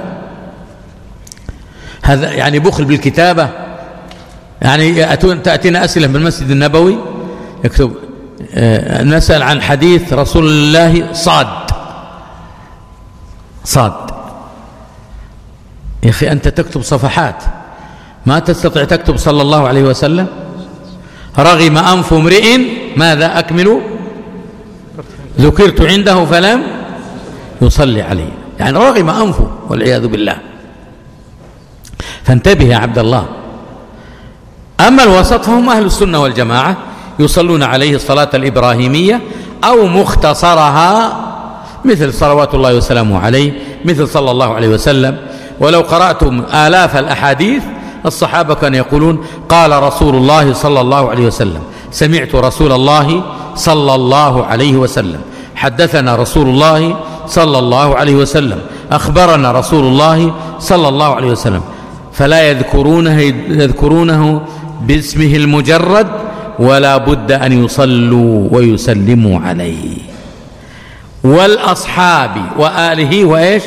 هذا يعني بخل بالكتابة. يعني تأتينا أسئلة من المسجد النبوي يكتب آه نسأل عن حديث رسول الله صاد صاد. يا أخي أنت تكتب صفحات، ما تستطيع تكتب صلى الله عليه وسلم. رغم أنف امرئ ماذا أكمل ذكرت عنده فلم يصلي عليه، يعني رغم أنفه والعياذ بالله. فانتبه يا عبد الله. أما الوسط فهم أهل السنة والجماعة، يصلون عليه الصلاة الإبراهيمية أو مختصرها مثل صلوات الله وسلامه عليه، مثل صلى الله عليه وسلم. ولو قرأتم آلاف الأحاديث الصحابة كانوا يقولون قال رسول الله صلى الله عليه وسلم، سمعت رسول الله صلى الله عليه وسلم، حدثنا رسول الله صلى الله عليه وسلم، أخبرنا رسول الله صلى الله عليه وسلم. فلا يذكرونه يذكرونه باسمه المجرد، ولا بد أن يصلوا ويسلموا عليه. والأصحاب وآله وإيش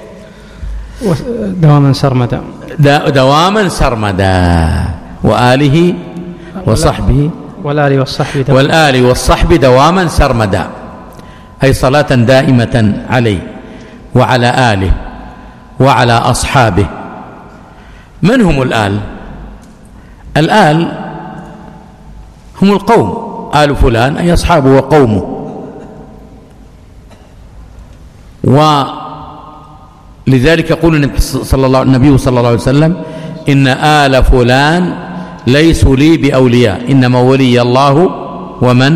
دواما سرمدا، دواما سرمدا، وآله وصحبه والآل والصحب دواما, والآل والصحب دواما سرمدا، أي صلاة دائمة عليه وعلى آله وعلى أصحابه. من هم الآل؟ الآل هم القوم، آل فلان أي أصحابه وقومه. ولذلك يقول النبي صلى الله عليه وسلم إن آل فلان ليسوا لي بأولياء، إنما ولي الله ومن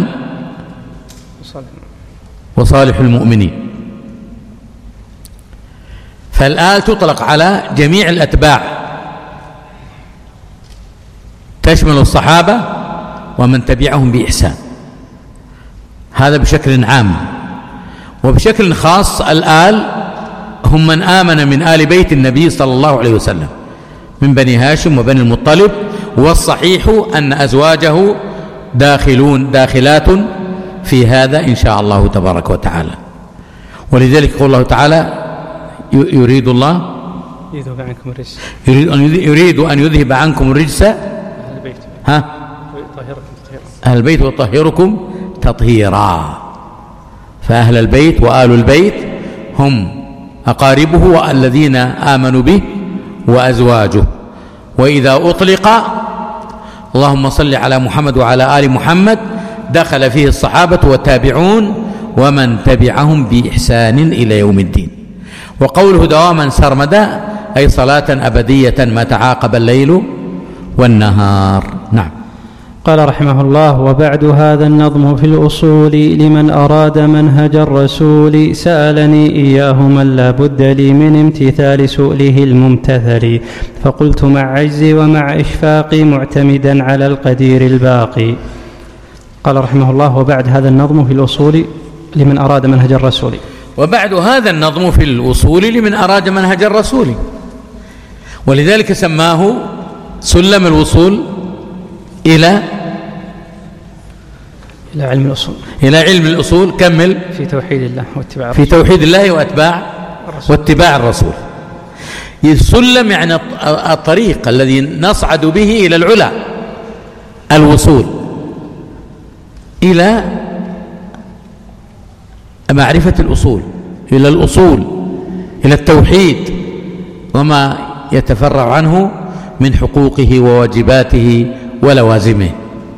وصالح المؤمنين. فالآل تطلق على جميع الأتباع، تشمل الصحابة ومن تبعهم بإحسان، هذا بشكل عام. وبشكل خاص الآل هم من آمن من آل بيت النبي صلى الله عليه وسلم من بني هاشم وبني المطلب، والصحيح أن أزواجه داخلون داخلات في هذا إن شاء الله تبارك وتعالى. ولذلك يقول الله تعالى يريد الله يريد أن يريد أن يذهب عنكم الرجس ها أهل البيت ويطهركم تطهيرا. فأهل البيت وآل البيت هم أقاربه والذين آمنوا به وأزواجه. وإذا أطلق اللهم صل على محمد وعلى آل محمد دخل فيه الصحابة والتابعون ومن تبعهم بإحسان إلى يوم الدين. وقوله دواما سرمدا أي صلاة أبدية ما تعاقب الليل والنهار. نعم. قال رحمه الله: وبعد هذا النظم في الأصول لمن أراد منهج الرسول سألني إياه من لا بد لي من امتثال سؤله الممتثل، فقلت مع عجزي ومع إشفاقي معتمدا على القدير الباقي. قال رحمه الله: وبعد هذا النظم في الأصول لمن أراد منهج الرسول. وبعد هذا النظم في الأصول لمن أراد منهج الرسول، ولذلك سماه سلم الوصول إلى إلى علم الأصول إلى علم الأصول. كمل. في توحيد الله واتباع في توحيد الله واتباع واتباع الرسول. السلم يعني الطريق الذي نصعد به إلى العلا، الوصول إلى معرفة الأصول، إلى الأصول، إلى التوحيد وما يتفرع عنه من حقوقه وواجباته ولوازمه.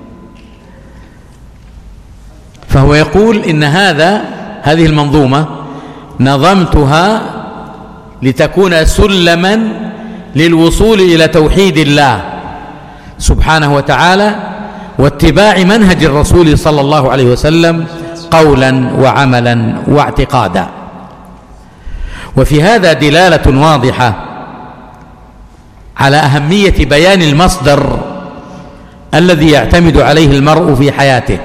فهو يقول إن هذا هذه المنظومة نظمتها لتكون سلما للوصول إلى توحيد الله سبحانه وتعالى واتباع منهج الرسول صلى الله عليه وسلم قولا وعملا واعتقادا. وفي هذا دلالة واضحة على أهمية بيان المصدر الذي يعتمد عليه المرء في حياته،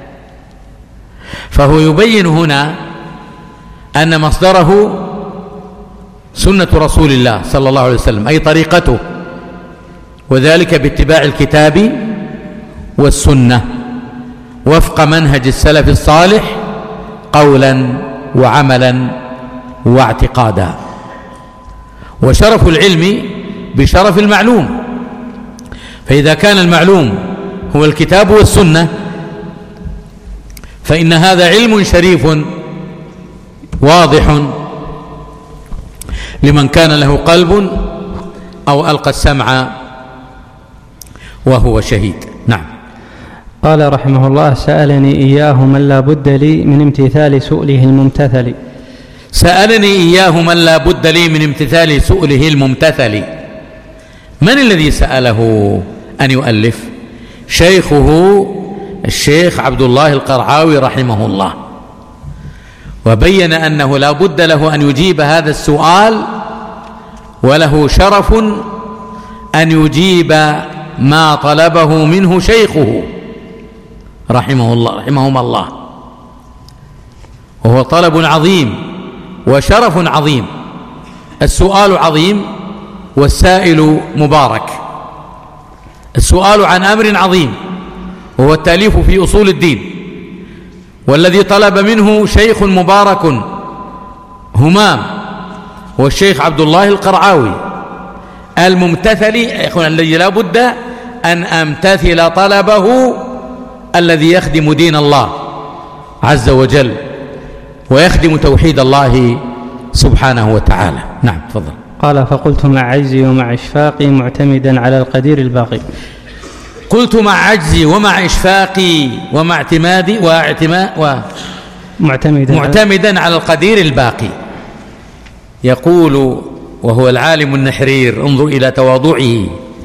فهو يبين هنا أن مصدره سنة رسول الله صلى الله عليه وسلم، أي طريقته، وذلك باتباع الكتاب والسنة وفق منهج السلف الصالح قولا وعملا واعتقادا. وشرف العلم بشرف المعلوم، فإذا كان المعلوم هو الكتاب والسنة فإن هذا علم شريف واضح لمن كان له قلب أو ألقى السمع وهو شهيد. نعم. قال رحمه الله: سألني إياه من لا بد لي من امتثال سؤله الممتثل. سألني إياه من لا بد لي من امتثال سؤله الممتثل. من الذي سأله أن يؤلف؟ شيخه الشيخ عبد الله القرعاوي رحمه الله، وبين أنه لا بد له أن يجيب هذا السؤال، وله شرف أن يجيب ما طلبه منه شيخه رحمه الله رحمهم الله، وهو طلب عظيم وشرف عظيم. السؤال عظيم والسائل مبارك. السؤال عن أمر عظيم وهو التأليف في أصول الدين، والذي طلب منه شيخ مبارك همام هو الشيخ عبد الله القرعاوي الممتثل، الذي لا بد أن أمتثل طلبه الذي يخدم دين الله عز وجل ويخدم توحيد الله سبحانه وتعالى. نعم، تفضل. قال: فقلت مع عجزي ومع إشفاقي معتمدا على القدير الباقي. قلت مع عجزي ومع إشفاقي ومع اعتمادي واعتماد و معتمدا, معتمدا على القدير الباقي. يقول وهو العالم النحرير: انظر إلى تواضعه.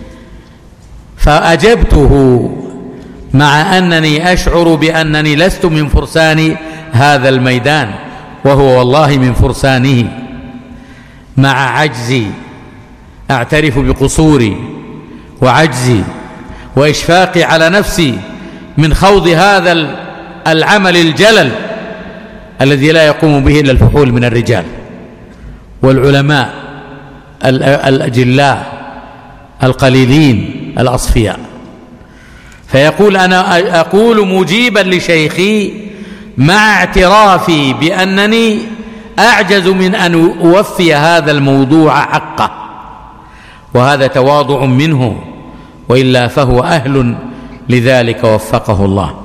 فأجبته مع أنني أشعر بأنني لست من فرسان هذا الميدان، وهو والله من فرسانه. مع عجزي أعترف بقصوري وعجزي وإشفاقي على نفسي من خوض هذا العمل الجلل الذي لا يقوم به إلا الفحول من الرجال والعلماء الأجلاء القليلين الأصفياء. فيقول: أنا أقول مجيبا لشيخي مع اعترافي بأنني أعجز من أن أوفي هذا الموضوع حقه، وهذا تواضع منه، وإلا فهو أهل لذلك وفقه الله.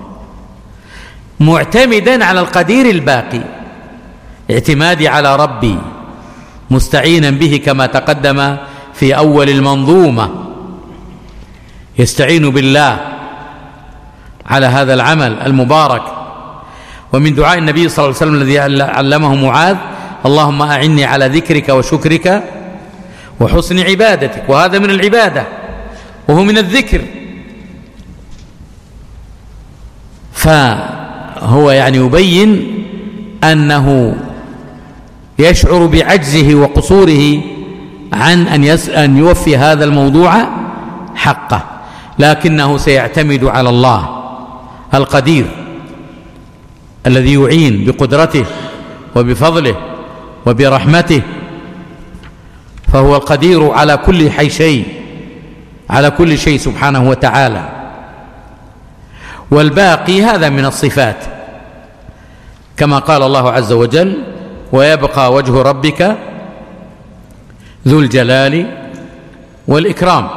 معتمدا على القدير الباقي، اعتمادي على ربي مستعينا به كما تقدم في أول المنظومة، يستعين بالله على هذا العمل المبارك. ومن دعاء النبي صلى الله عليه وسلم الذي علمه معاذ: اللهم أعني على ذكرك وشكرك وحسن عبادتك. وهذا من العبادة وهو من الذكر. فهو يعني يبين أنه يشعر بعجزه وقصوره عن أن يوفي هذا الموضوع حقه، لكنه سيعتمد على الله القدير الذي يعين بقدرته وبفضله وبرحمته، فهو القدير على كل شيء على كل شيء سبحانه وتعالى. والباقي هذا من الصفات، كما قال الله عز وجل: ويبقى وجه ربك ذو الجلال والإكرام.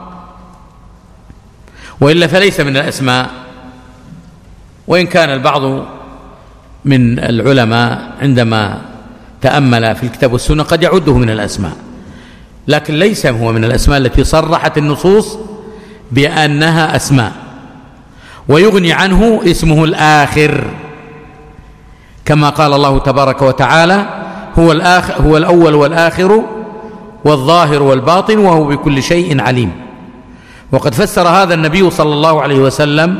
وإلا فليس من الأسماء، وإن كان البعض من العلماء عندما تأمل في الكتاب والسنة قد يعده من الأسماء، لكن ليس هو من الأسماء التي صرحت النصوص بأنها أسماء. ويغني عنه اسمه الآخر، كما قال الله تبارك وتعالى: هو الآخر هو الأول والآخر والظاهر والباطن وهو بكل شيء عليم. وقد فسر هذا النبي صلى الله عليه وسلم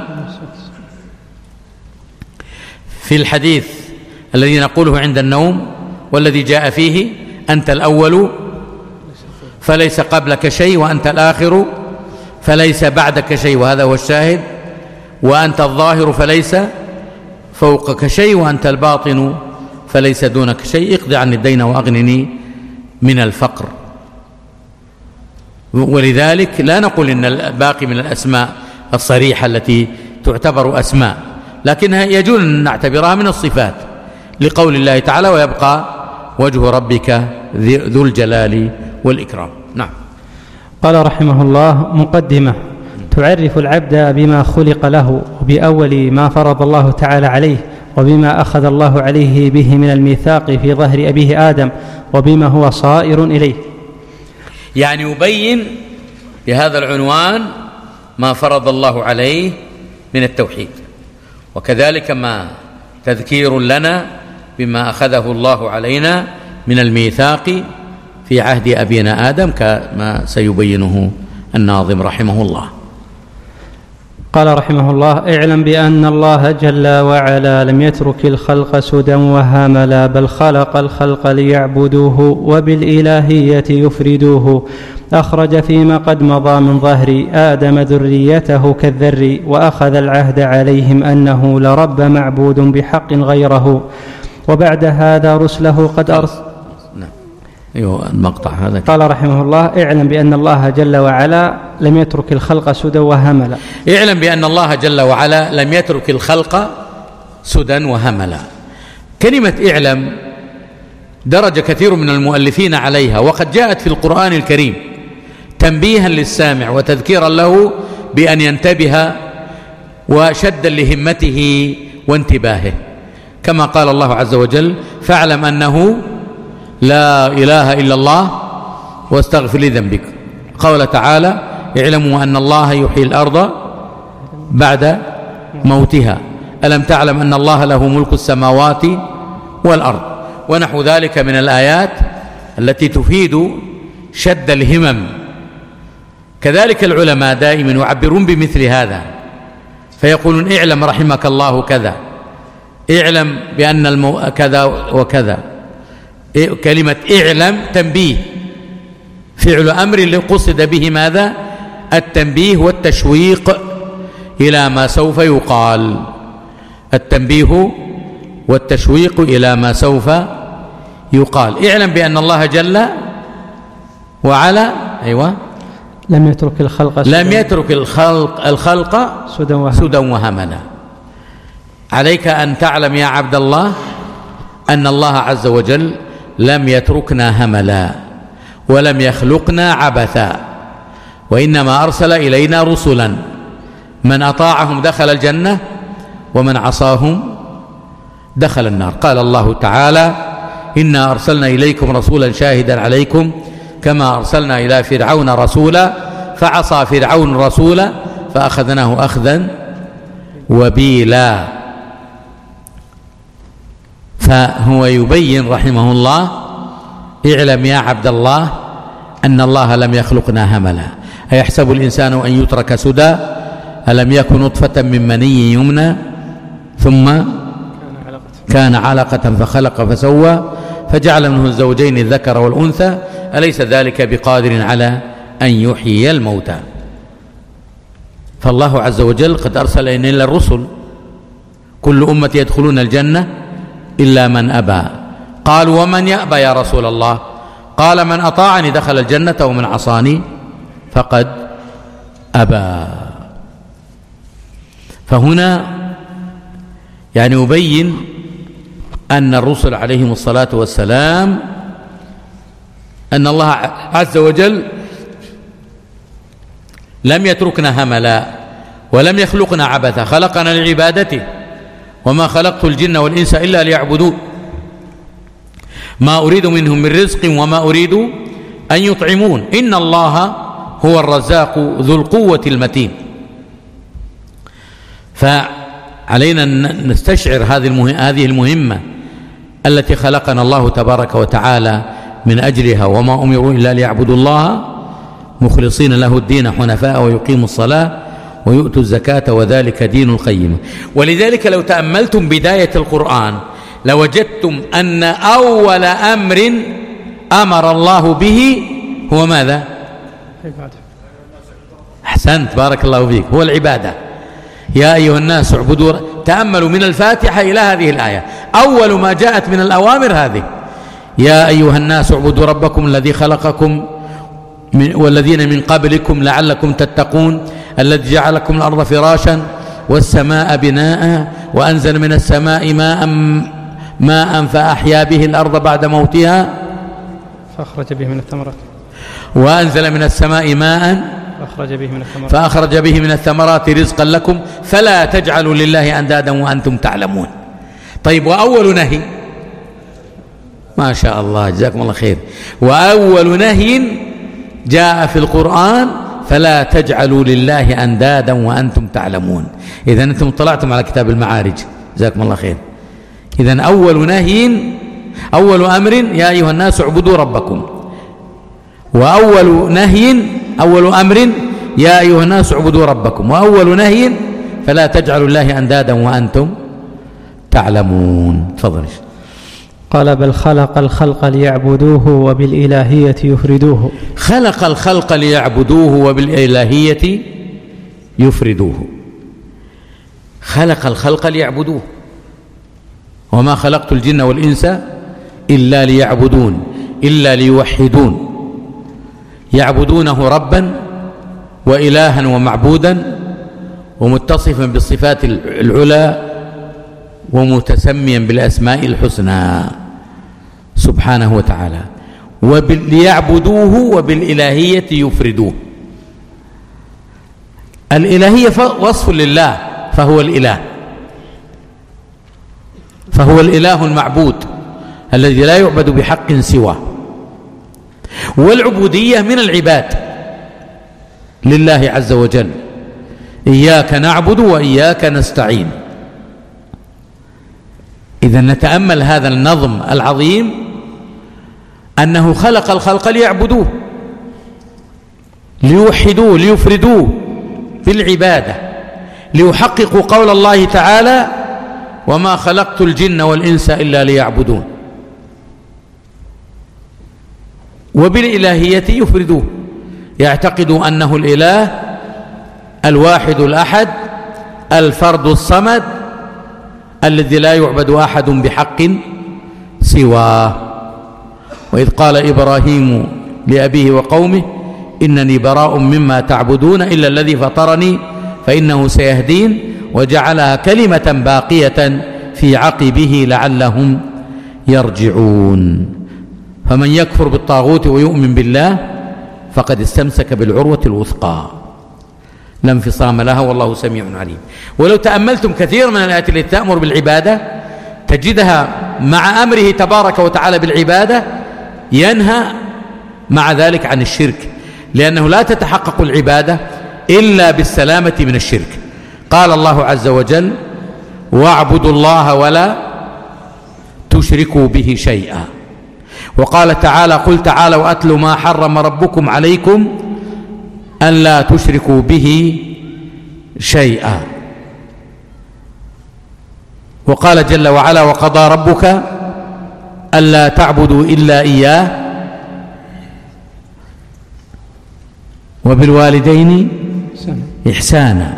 في الحديث الذي نقوله عند النوم والذي جاء فيه: أنت الأول فليس قبلك شيء، وأنت الآخر فليس بعدك شيء، وهذا هو الشاهد، وأنت الظاهر فليس فوقك شيء، وأنت الباطن فليس دونك شيء، اقض عني الدين وأغنني من الفقر. ولذلك لا نقول إن الباقي من الأسماء الصريحة التي تعتبر أسماء، لكنها يجوز أن نعتبرها من الصفات، لقول الله تعالى: ويبقى وجه ربك ذو الجلال والإكرام. نعم. قال رحمه الله: مقدمة تعرف العبد بما خلق له، وبأول ما فرض الله تعالى عليه، وبما أخذ الله عليه به من الميثاق في ظهر أبيه آدم، وبما هو صائر إليه. يعني يبين بهذا العنوان ما فرض الله عليه من التوحيد، وكذلك ما تذكير لنا بما أخذه الله علينا من الميثاق في عهد أبينا آدم، كما سيبينه الناظم رحمه الله. قال رحمه الله: اعلم بأن الله جل وعلا لم يترك الخلق سدى وهملا، بل خلق الخلق ليعبدوه وبالإلهية يفردوه. أخرج فيما قد مضى من ظهر آدم ذريته كالذر، وأخذ العهد عليهم أنه لرب معبود بحق غيره. وبعد هذا رسله قد أرسل. أيوه المقطع هذا. قال رحمه الله: اعلم بأن الله جل وعلا لم يترك الخلق سدى وهملا. اعلم بأن الله جل وعلا لم يترك الخلق سدى وهملا. كلمة اعلم درج كثير من المؤلفين عليها، وقد جاءت في القرآن الكريم تنبيها للسامع وتذكيرا له بأن ينتبه وشدا لهمته وانتباهه، كما قال الله عز وجل: فاعلم أنه لا إله إلا الله واستغفر لذنبك. قال تعالى: اعلموا أن الله يحيي الأرض بعد موتها، ألم تعلم أن الله له ملك السماوات والأرض، ونحو ذلك من الآيات التي تفيد شد الهمم. كذلك العلماء دائما يعبرون بمثل هذا، فيقولون: اعلم رحمك الله كذا، اعلم بأن المو... كذا وكذا. كلمة اعلم تنبيه، فعل أمر اللي قصد به ماذا؟ التنبيه والتشويق إلى ما سوف يقال، التنبيه والتشويق إلى ما سوف يقال. اعلم بأن الله جل وعلا أيوة لم يترك الخلق لم يترك الخلق الخلق سدى وهملا. عليك أن تعلم يا عبد الله أن الله عز وجل لم يتركنا هملا، ولم يخلقنا عبثا، وإنما أرسل إلينا رسلا، من أطاعهم دخل الجنة، ومن عصاهم دخل النار. قال الله تعالى: إنا أرسلنا إليكم رسولا شاهدا عليكم كما أرسلنا إلى فرعون رسولا فعصى فرعون رسولا فأخذناه أخذا وبيلا. فهو يبين رحمه الله: اعلم يا عبد الله أن الله لم يخلقنا هملا. أيحسب الإنسان أن يترك سدى؟ ألم يكن نطفة من مني يمنى ثم كان علقة فخلق فسوى فجعل منه الزوجين الذكر والأنثى أليس ذلك بقادر على أن يحيي الموتى. فالله عز وجل قد أرسل إلينا الرسل، كل أمة يدخلون الجنة إلا من أبى. قالوا: ومن يأبى يا رسول الله؟ قال: من أطاعني دخل الجنة ومن عصاني فقد أبى. فهنا يعني يبين أن الرسل عليهم الصلاة والسلام أن الله عز وجل لم يتركنا هملا ولم يخلقنا عبثا، خلقنا لعبادته، وما خلقت الجن والإنس إلا ليعبدون، ما أريد منهم من رزق وما أريد أن يطعمون، إن الله هو الرزاق ذو القوة المتين. فعلينا أن نستشعر هذه المهمة التي خلقنا الله تبارك وتعالى من أجلها، وما أمروا إلا ليعبدوا الله مخلصين له الدين حنفاء ويقيموا الصلاة ويؤتوا الزكاة وذلك دين القيم. ولذلك لو تأملتم بداية القرآن لوجدتم أن أول أمر أمر الله به هو ماذا؟ أحسنت بارك الله فيك، هو العبادة. يا أيها الناس اعبدوا. تأملوا من الفاتحة إلى هذه الآية، أول ما جاءت من الأوامر هذه: يا أيها الناس اعبدوا ربكم الذي خلقكم والذين من قبلكم لعلكم تتقون الذي جعلكم الأرض فراشا والسماء بناء وأنزل من السماء ماء ماء فأحيا به الأرض بعد موتها فأخرج به من الثمرات وأنزل من السماء ماء فأخرج به من الثمرات فأخرج به من الثمرات رزقا لكم فلا تجعلوا لله أندادا وأنتم تعلمون. طيب، وأول نهي، ما شاء الله جزاكم الله خير، وأول نهي جاء في القرآن: فلا تجعلوا لله أندادا وأنتم تعلمون. إذن أنتم اطلعتم على كتاب المعارج، جزاكم الله خير. إذن أول نهي، أول أمر: يا أيها الناس اعبدوا ربكم. وأول نهي، أول أمر: يا أيها الناس اعبدوا ربكم. وأول نهي: فلا تجعلوا الله أندادا وأنتم تعلمون. تفضل. قال: بل خلق الخلق ليعبدوه وبالإلهية يفردوه. خلق الخلق ليعبدوه وبالإلهية يفردوه. خلق الخلق ليعبدوه، وما خلقت الجن والإنس إلا ليعبدون، إلا ليوحدون، يعبدونه ربا وإلها ومعبودا ومتصفا بالصفات العلى ومتسميا بالأسماء الحسنى سبحانه وتعالى. وليعبدوه وبالإلهية يفردوه. الإلهية وصف لله، فهو الإله، فهو الإله المعبود الذي لا يعبد بحق سواه. والعبودية من العباد لله عز وجل: إياك نعبد وإياك نستعين. إذا نتأمل هذا النظم العظيم أنه خلق الخلق ليعبدوه، ليوحدوه، ليفردوه بالعبادة، ليحققوا قول الله تعالى: وما خلقت الجن والإنس إلا ليعبدون. وبالإلهية يفردوه، يعتقدوا أنه الإله الواحد الأحد الفرد الصمد الذي لا يعبد أحد بحق سواه. وإذ قال إبراهيم لأبيه وقومه: إنني براء مما تعبدون إلا الذي فطرني فإنه سيهدين، وجعلها كلمة باقية في عقبه لعلهم يرجعون. فمن يكفر بالطاغوت ويؤمن بالله فقد استمسك بالعروة الوثقى لا انفصام لها والله سميع عليم. ولو تأملتم كثير من الآيات التي تأمر بالعبادة تجدها مع أمره تبارك وتعالى بالعبادة ينهى مع ذلك عن الشرك، لأنه لا تتحقق العبادة إلا بالسلامة من الشرك. قال الله عز وجل: واعبدوا الله ولا تشركوا به شيئا. وقال تعالى: قل تعالوا أتل ما حرم ربكم عليكم ألا تشركوا به شيئا. وقال جل وعلا: وقضى ربك ألا تعبدوا إلا إياه وبالوالدين إحسانا.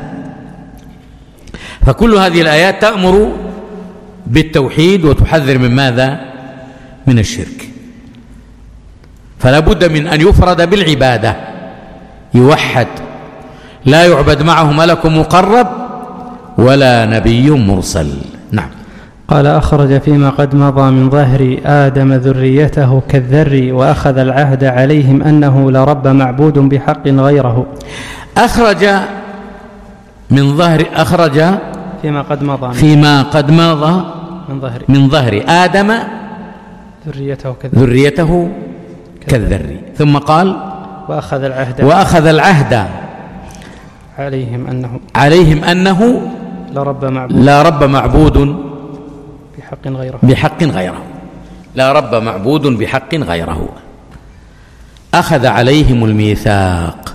فكل هذه الآيات تأمر بالتوحيد وتحذر من ماذا؟ من الشرك. فلا بد من أن يفرد بالعبادة، يوحد، لا يعبد معه ملك مقرب ولا نبي مرسل. نعم. قال: أخرج فيما قد مضى من ظهر آدم ذريته كالذر وأخذ العهد عليهم أنه لرب معبود بحق غيره. أخرج من ظهر أخرج فيما قد مضى فيما قد مضى من ظهر من ظهر آدم ذريته كالذر, ذريته كالذر. ثم قال: وأخذ العهد وأخذ العهد عليهم أنه عليهم أنه لرب معبود لا رب معبود بحق غيره بحق غيره لا رب معبود بحق غيره. أخذ عليهم الميثاق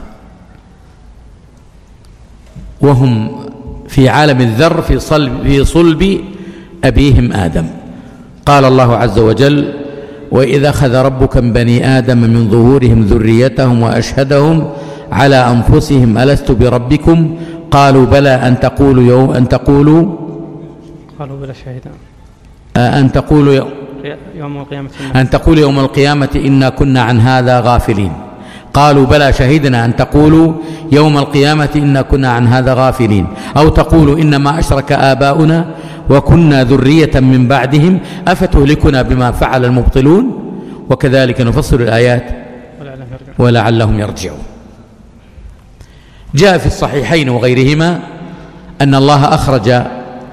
وهم في عالم الذر في صلب, في صلب أبيهم آدم. قال الله عز وجل: وإذا أخذ ربك من بني آدم من ظهورهم ذريتهم وأشهدهم على أنفسهم ألست بربكم قالوا بلى أن تقولوا يوم أن تقولوا قالوا بلى شهدنا أن تقولوا يوم القيامة أن تقولوا يوم القيامة إنا كنا عن هذا غافلين. قالوا بلى شهدنا أن تقولوا يوم القيامة إنا كنا عن هذا غافلين أو تقولوا إنما أشرك آباؤنا وكنا ذرية من بعدهم أفتهلكنا بما فعل المبطلون وكذلك نفصل الآيات ولعلهم يرجعون. جاء في الصحيحين وغيرهما أن الله أخرج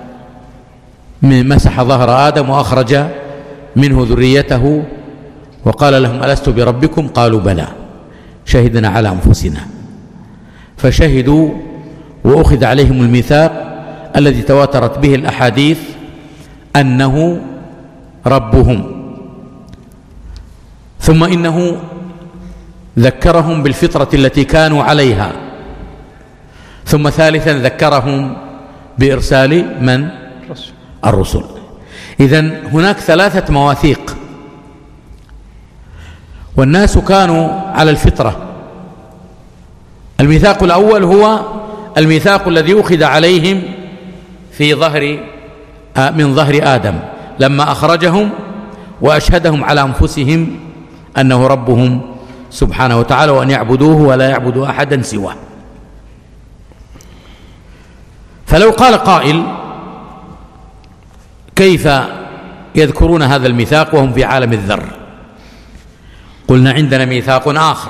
من مسح ظهر آدم وأخرج منه ذريته وقال لهم ألست بربكم قالوا بلى شهدنا على أنفسنا فشهدوا وأخذ عليهم الميثاق الذي تواترت به الأحاديث أنه ربهم. ثم إنه ذكرهم بالفطرة التي كانوا عليها. ثم ثالثا ذكرهم بإرسال من؟ الرسل. إذن هناك ثلاثة مواثيق والناس كانوا على الفطرة. الميثاق الأول هو الميثاق الذي أخذ عليهم في ظهر من ظهر آدم لما أخرجهم وأشهدهم على أنفسهم أنه ربهم سبحانه وتعالى وأن يعبدوه ولا يعبدوا أحدا سواه. فلو قال قائل كيف يذكرون هذا الميثاق وهم في عالم الذر؟ قلنا عندنا ميثاق آخر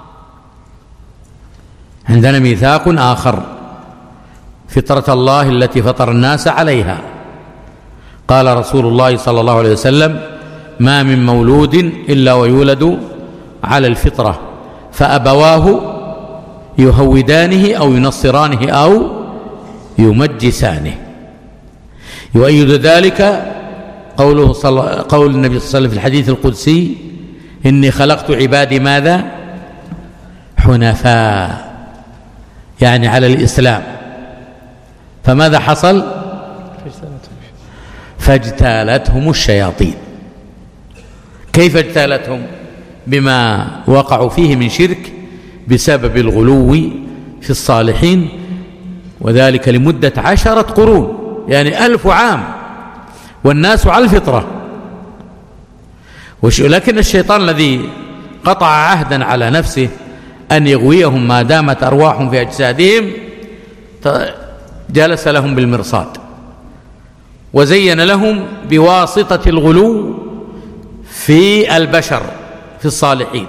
عندنا ميثاق آخر فطرة الله التي فطر الناس عليها. قال رسول الله صلى الله عليه وسلم: ما من مولود إلا ويولد على الفطرة فأبواه يهودانه أو ينصرانه أو يمجسانه. يؤيد ذلك قوله صلى قول النبي صلى الله عليه وسلم في الحديث القدسي: إني خلقت عبادي ماذا؟ حنفاء، يعني على الإسلام. فماذا حصل؟ فاجتالتهم الشياطين. كيف اجتالتهم؟ بما وقعوا فيه من شرك بسبب الغلو في الصالحين، وذلك لمدة عشرة قرون، يعني ألف عام والناس على الفطرة. لكن الشيطان الذي قطع عهدا على نفسه أن يغويهم ما دامت أرواحهم في أجسادهم جلس لهم بالمرصاد وزين لهم بواسطة الغلو في البشر في الصالحين.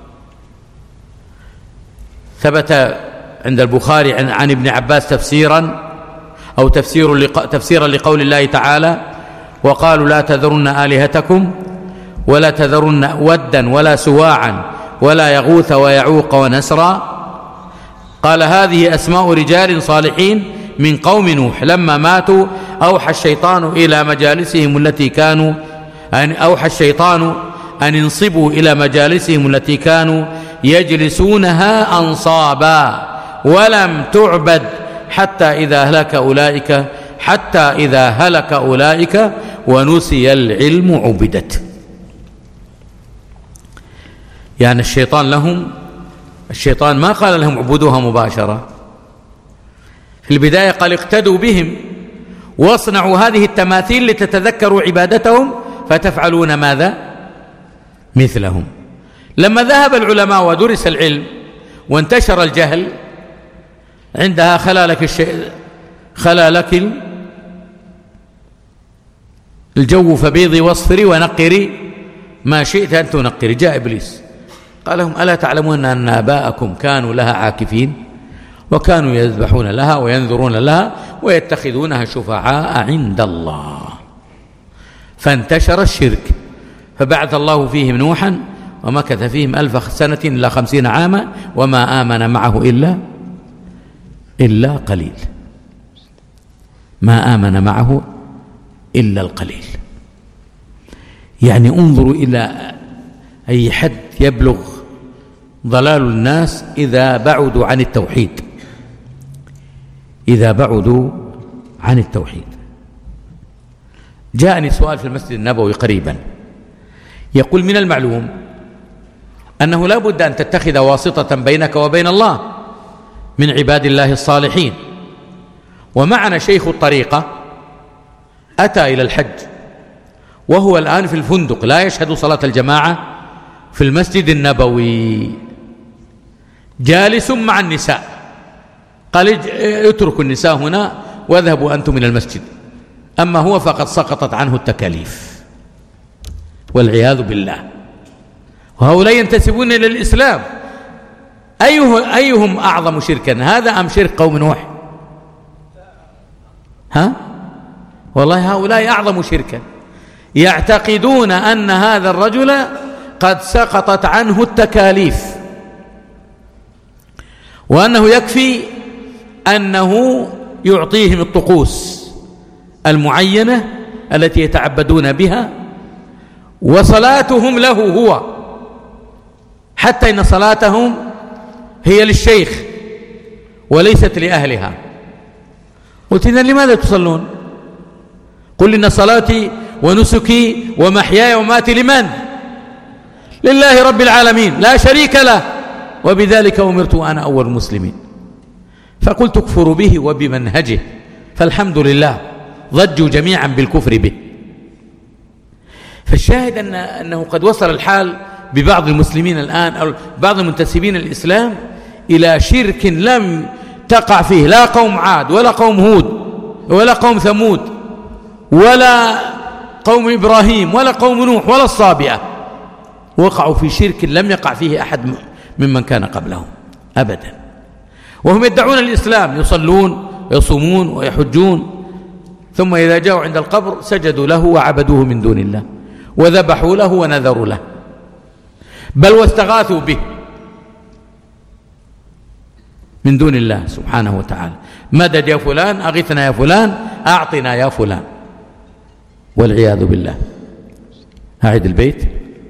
ثبت عند البخاري عن ابن عباس تفسيرا أو تفسير لق... تفسيرا لقول الله تعالى: وقالوا لا تذرن آلهتكم ولا تذرن ودا ولا سواعا ولا يغوث ويعوق ونسرا. قال: هذه أسماء رجال صالحين من قوم نوح لما ماتوا أوحى الشيطان إلى مجالسهم التي كانوا أن أوحى الشيطان أن ينصبوا إلى مجالسهم التي كانوا يجلسونها أنصابا ولم تعبد حتى إذا هلك أولئك حتى إذا هلك أولئك ونسي العلم عبدت. يعني الشيطان لهم الشيطان ما قال لهم اعبدوها مباشرة، في البداية قال اقتدوا بهم واصنعوا هذه التماثيل لتتذكروا عبادتهم فتفعلون ماذا؟ مثلهم. لما ذهب العلماء ودرس العلم وانتشر الجهل عندها خلا لك الشيء خلا لك الجو فبيضي واصفري ونقري ما شئت أن تنقري. جاء إبليس قال لهم: ألا تعلمون أن آباءكم كانوا لها عاكفين وكانوا يذبحون لها وينذرون لها ويتخذونها شفعاء عند الله. فانتشر الشرك فبعث الله فيهم نوحا ومكث فيهم ألف سنة إلا خمسين عاما وما آمن معه إلا إلا قليل، ما آمن معه إلا القليل. يعني انظروا إلى أي حد يبلغ ضلال الناس إذا بعدوا عن التوحيد، إذا بعدوا عن التوحيد. جاءني سؤال في المسجد النبوي قريبا يقول: من المعلوم أنه لا بد أن تتخذ واسطة بينك وبين الله من عباد الله الصالحين، ومعنا شيخ الطريقة أتى إلى الحج وهو الآن في الفندق لا يشهد صلاة الجماعة في المسجد النبوي، جالس مع النساء، قال: اتركوا النساء هنا واذهبوا أنتم إلى المسجد، أما هو فقد سقطت عنه التكاليف والعياذ بالله. وهؤلاء ينتسبون إلى الإسلام، أيه أيهم أعظم شركا، هذا أم شرك قوم نوح؟ ها؟ والله هؤلاء أعظم شركا، يعتقدون أن هذا الرجل قد سقطت عنه التكاليف، وأنه يكفي أنه يعطيهم الطقوس المعينة التي يتعبدون بها، وصلاتهم له هو، حتى إن صلاتهم هي للشيخ وليست لأهلها. قلت: إذن لماذا تصلون؟ قل: إن صلاتي ونسكي ومحياي وماتي لمن؟ لله رب العالمين لا شريك له، وبذلك أمرت أنا أول المسلمين. فقلت: اكفروا به وبمنهجه، فالحمد لله ضجوا جميعا بالكفر به. فالشاهد أن أنه قد وصل الحال ببعض المسلمين الآن أو بعض المنتسبين الإسلام إلى شرك لم تقع فيه لا قوم عاد ولا قوم هود ولا قوم ثمود ولا قوم إبراهيم ولا قوم نوح ولا الصابئة، وقعوا في شرك لم يقع فيه أحد ممن كان قبلهم أبدا، وهم يدعون الإسلام، يصلون ويصومون ويحجون، ثم إذا جاءوا عند القبر سجدوا له وعبدوه من دون الله وذبحوا له ونذروا له، بل واستغاثوا به من دون الله سبحانه وتعالى. مدد يا فلان، أغثنا يا فلان، أعطنا يا فلان، والعياذ بالله. أعد البيت.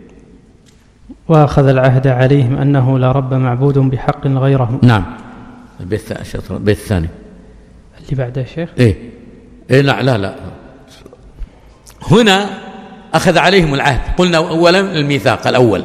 وأخذ العهد عليهم أنه لا رب معبود بحق غيره. نعم. البيت البيت الثاني اللي بعده شيخ. إيه إيه لا لا لا هنا أخذ عليهم العهد، قلنا أولا الميثاق الأول،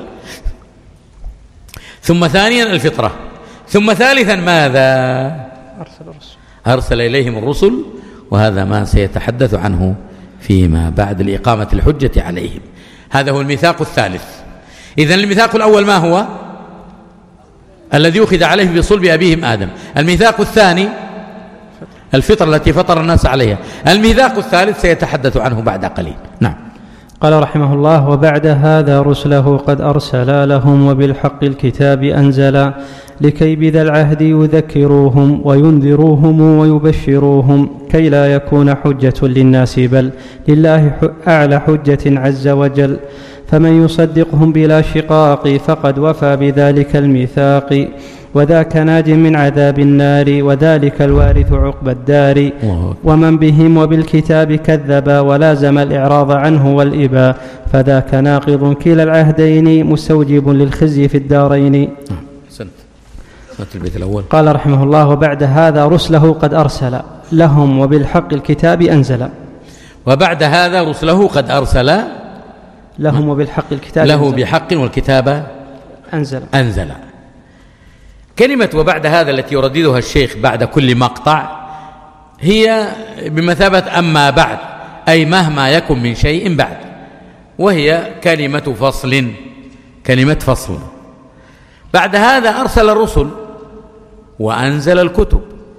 ثم ثانيا الفطرة، ثم ثالثا ماذا؟ أرسل الرسل أرسل إليهم الرسل، وهذا ما سيتحدث عنه فيما بعد لإقامة الحجة عليهم. هذا هو الميثاق الثالث. إذن الميثاق الأول ما هو؟ الذي أخذ عليه بصلب أبيهم آدم. الميثاق الثاني الفطرة التي فطر الناس عليها. الميثاق الثالث سيتحدث عنه بعد قليل. نعم. قال رحمه الله: وبعد هذا رسله قد أرسلا لهم وبالحق الكتاب أنزلا، لكي بذا العهد يذكروهم وينذروهم ويبشروهم، كي لا يكون حجة للناس بل لله أعلى حجة عز وجل، فمن يصدقهم بلا شقاق فقد وفى بذلك الميثاق، وذاك ناج من عذاب النار، وذلك الوارث عقبى الدار، ومن بهم وبالكتاب كذب ولازم الإعراض عنه والإباء، فذاك ناقض كلا العهدين مستوجب للخزي في الدارين. سنت. سنت البيت الأول. قال رحمه الله: وبعد هذا رسله قد أرسل لهم وبالحق الكتاب أنزل. وبعد هذا رسله قد أرسل لهم وبالحق الكتاب له أنزل. بحق والكتاب أنزل أنزل. كلمة وبعد هذا التي يرددها الشيخ بعد كل مقطع هي بمثابة أما بعد، أي مهما يكن من شيء بعد، وهي كلمة فصل، كلمة فصل. بعد هذا أرسل الرسل وأنزل الكتب.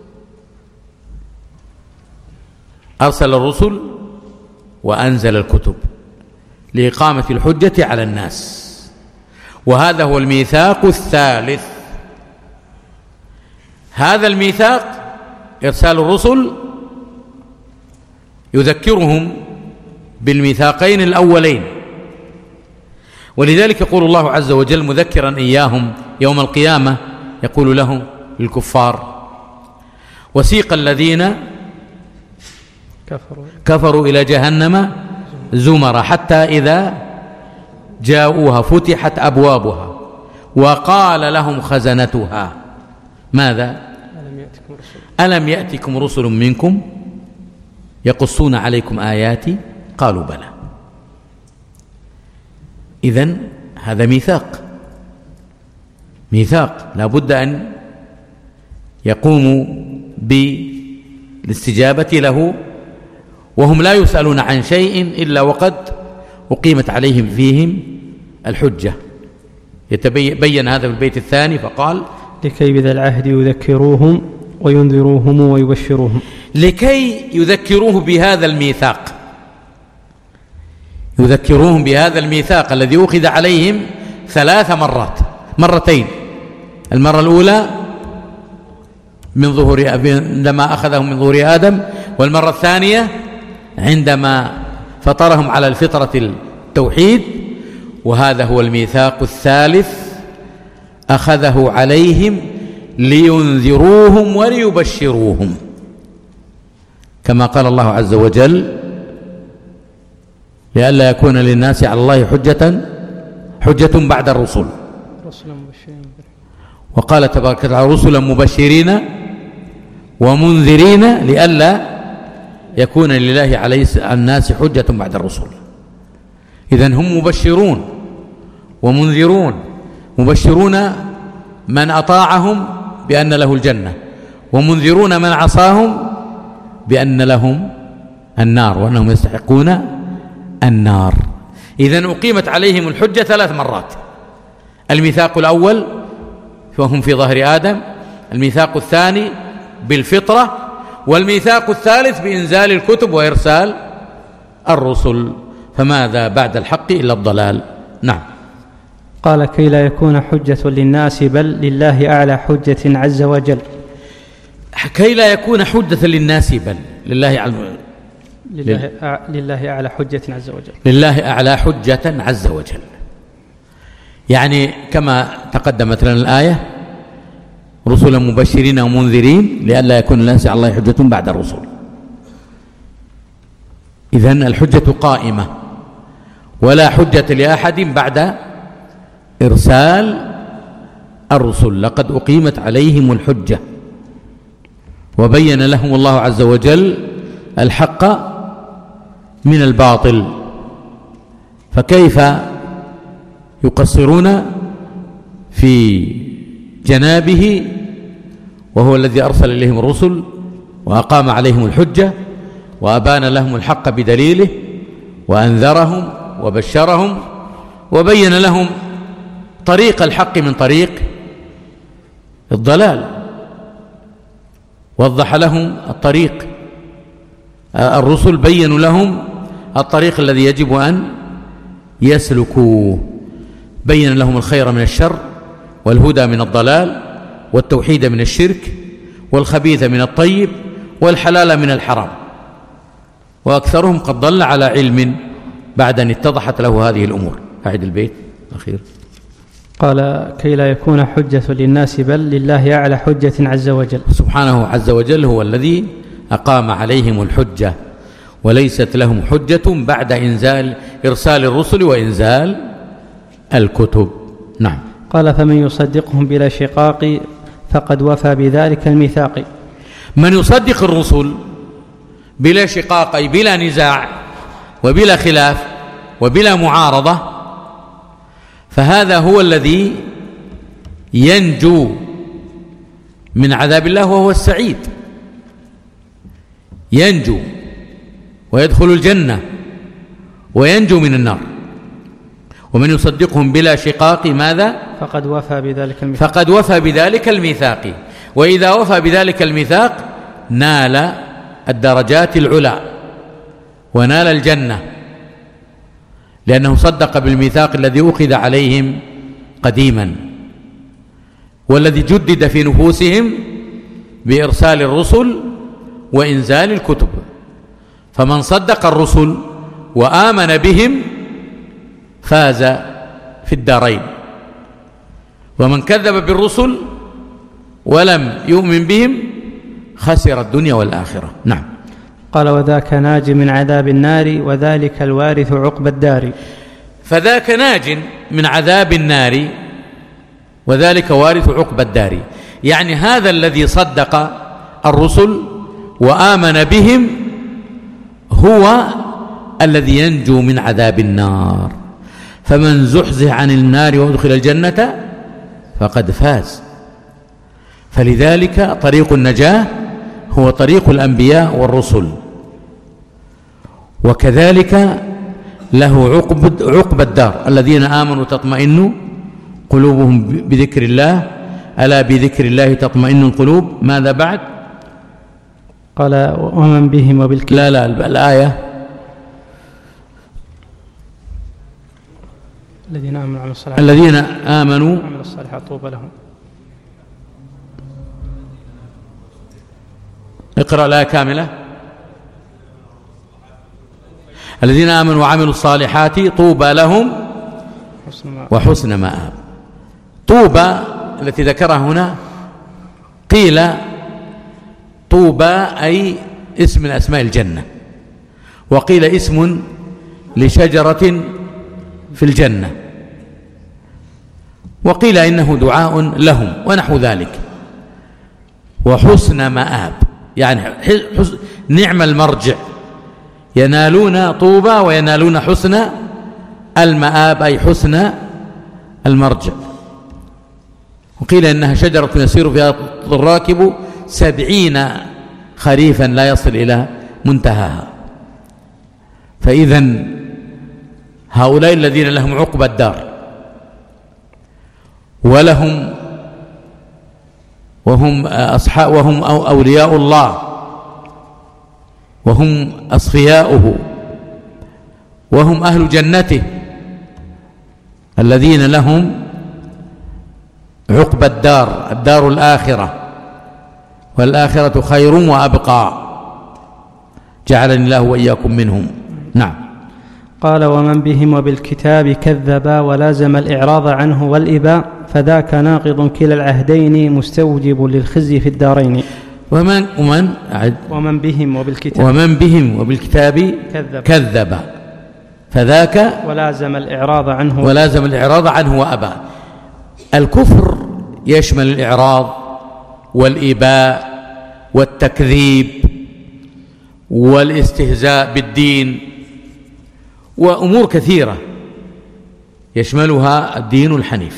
أرسل الرسل وأنزل الكتب لإقامة الحجة على الناس، وهذا هو الميثاق الثالث. هذا الميثاق إرسال الرسل يذكرهم بالميثاقين الأولين، ولذلك يقول الله عز وجل مذكرا إياهم يوم القيامة، يقول لهم الكفار: وسيق الذين كفروا, كفروا إلى جهنم زمر حتى إذا جاءوها فتحت أبوابها وقال لهم خزنتها ماذا؟ ألم يأتكم رسل منكم يقصون عليكم آياتي قالوا بلى. إذن هذا ميثاق ميثاق لا بد أن يقوموا بالاستجابة له، وهم لا يسألون عن شيء إلا وقد أقيمت عليهم فيهم الحجة. يتبين هذا في البيت الثاني فقال لكي بذا العهد يذكروهم وينذروهم ويبشروهم، لكي يذكروه بهذا الميثاق، يذكروهم بهذا الميثاق الذي أخذ عليهم ثلاث مرات، مرتين، المرة الأولى من ظهور عندما أخذهم من ظهور آدم، والمرة الثانية عندما فطرهم على الفطرة التوحيد، وهذا هو الميثاق الثالث أخذه عليهم لينذروهم وليبشروهم، كما قال الله عز وجل لئلا يكون للناس على الله حجة حجة بعد الرسل، وقال تبارك وتعالى رسلا مبشرين ومنذرين لئلا يكون لله على الناس حجة بعد الرسل. إذن هم مبشرون ومنذرون، مبشرون من أطاعهم بأن له الجنة، ومنذرون من عصاهم بأن لهم النار وأنهم يستحقون النار. إذن أقيمت عليهم الحجة ثلاث مرات، الميثاق الأول وهم في ظهر آدم، الميثاق الثاني بالفطرة، والميثاق الثالث بإنزال الكتب وإرسال الرسل. فماذا بعد الحق إلا الضلال؟ نعم. قال كي لا يكون حجة للناس بل لله أعلى حجة عز وجل. كي لا يكون حجة للناس بل لله أعلى لله, أع... لله أعلى حجة عز وجل، لله أعلى حجة عز وجل، يعني كما تقدمت لنا الآية رسلا مبشرين ومنذرين لئلا يكون الناس على الله حجة بعد الرسل. إذن الحجة قائمة ولا حجة لأحد بعد إرسال الرسل، لقد أقيمت عليهم الحجة وبين لهم الله عز وجل الحق من الباطل، فكيف يقصرون في جنابه وهو الذي أرسل إليهم الرسل وأقام عليهم الحجة وأبان لهم الحق بدليله وأنذرهم وبشرهم وبين لهم طريق الحق من طريق الضلال، وضح لهم الطريق، الرسل بينوا لهم الطريق الذي يجب أن يسلكوه، بين لهم الخير من الشر والهدى من الضلال والتوحيد من الشرك والخبيث من الطيب والحلال من الحرام، وأكثرهم قد ضل على علم بعد أن اتضحت له هذه الأمور. أعد البيت الأخير. قال كي لا يكون حجة للناس بل لله أعلى حجة عز وجل. سبحانه عز وجل هو الذي أقام عليهم الحجة وليست لهم حجة بعد إنزال إرسال الرسل وإنزال الكتب. نعم. قال فمن يصدقهم بلا شقاق فقد وفى بذلك الميثاق. من يصدق الرسل بلا شقاق أي بلا نزاع وبلا خلاف وبلا معارضة، فهذا هو الذي ينجو من عذاب الله وهو السعيد، ينجو ويدخل الجنة وينجو من النار. ومن يصدقهم بلا شقاق ماذا؟ فقد وفى بذلك الميثاق. فقد وفى بذلك الميثاق، وإذا وفى بذلك الميثاق نال الدرجات العلى ونال الجنة، لأنه صدق بالميثاق الذي أخذ عليهم قديما والذي جدد في نفوسهم بإرسال الرسل وإنزال الكتب. فمن صدق الرسل وآمن بهم فاز في الدارين، ومن كذب بالرسل ولم يؤمن بهم خسر الدنيا والآخرة. نعم. قال وذاك ناج من عذاب النار وذلك الوارث عقب الدار. فذاك ناج من عذاب النار وذلك وارث عقبى الدار. يعني هذا الذي صدق الرسل وآمن بهم هو الذي ينجو من عذاب النار. فمن زحزح عن النار وادخل الجنة فقد فاز. فلذلك طريق النجاة هو طريق الأنبياء والرسل. وكذلك له عقب عقب الدار، الذين آمنوا تطمئن قلوبهم بذكر الله، ألا بذكر الله تطمئن القلوب. ماذا بعد؟ قال ومن بهم وبالكتاب. لا لا الآية الذين آمنوا وعملوا الصالحات الذين آمنوا وعملوا الصالحات طوبى لهم. اقرأ الآية كاملة. الذين آمنوا وعملوا الصالحات طوبى لهم وحسن مآب. طوبى التي ذكرها هنا قيل طوبى أي اسم من أسماء الجنة، وقيل اسم لشجرة في الجنة، وقيل إنه دعاء لهم ونحو ذلك. وحسن مآب يعني نعم المرجع، ينالون طوبى وينالون حسن المآب أي حسن المرجع. وقيل إنها شجرة يسير فيها الراكب سبعين خريفا لا يصل إلى منتهاها. فإذا هؤلاء الذين لهم عقبى الدار ولهم وهم أصحاب وهم أولياء الله وهم أصفياؤه وهم أهل جنته الذين لهم عقبى الدار، الدار الآخرة، والآخرة خير وأبقى، جعلني الله وإياكم منهم. نعم. قال ومن بهم وبالكتاب كذبا ولازم الإعراض عنه والإباء فذاك ناقض كلا العهدين مستوجب للخزي في الدارين. ومن ومن ومن بهم وبالكتاب ومن بهم وبالكتاب كذب, كذب فذاك ولازم الإعراض عنه ولازم الإعراض عنه وأبى. الكفر يشمل الإعراض والإباء والتكذيب والاستهزاء بالدين وأمور كثيرة يشملها الدين الحنيف.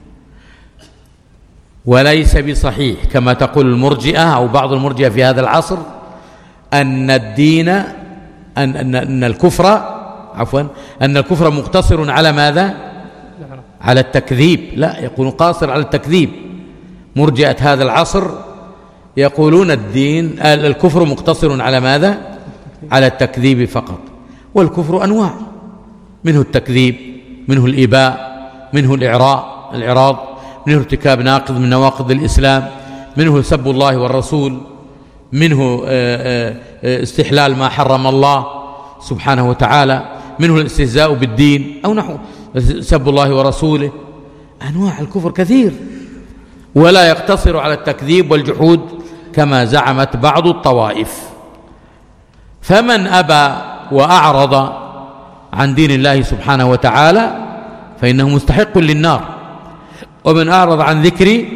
وليس بصحيح كما تقول المرجئة أو بعض المرجئة في هذا العصر أن الدين أن, أن, أن الكفر عفوا أن الكفر مقتصر على ماذا؟ على التكذيب. لا، يكون قاصر على التكذيب. مرجئة هذا العصر يقولون الدين الكفر مقتصر على ماذا؟ على التكذيب فقط. والكفر أنواع، منه التكذيب، منه الإباء، منه الإعراء الإعراض، منه ارتكاب ناقض من نواقض الإسلام، منه سب الله والرسول، منه استحلال ما حرم الله سبحانه وتعالى، منه الاستهزاء بالدين أو نحو سب الله ورسوله. أنواع الكفر كثير، ولا يقتصر على التكذيب والجحود كما زعمت بعض الطوائف. فمن أبى وأعرض عن دين الله سبحانه وتعالى فإنه مستحق للنار، ومن أعرض عن ذكري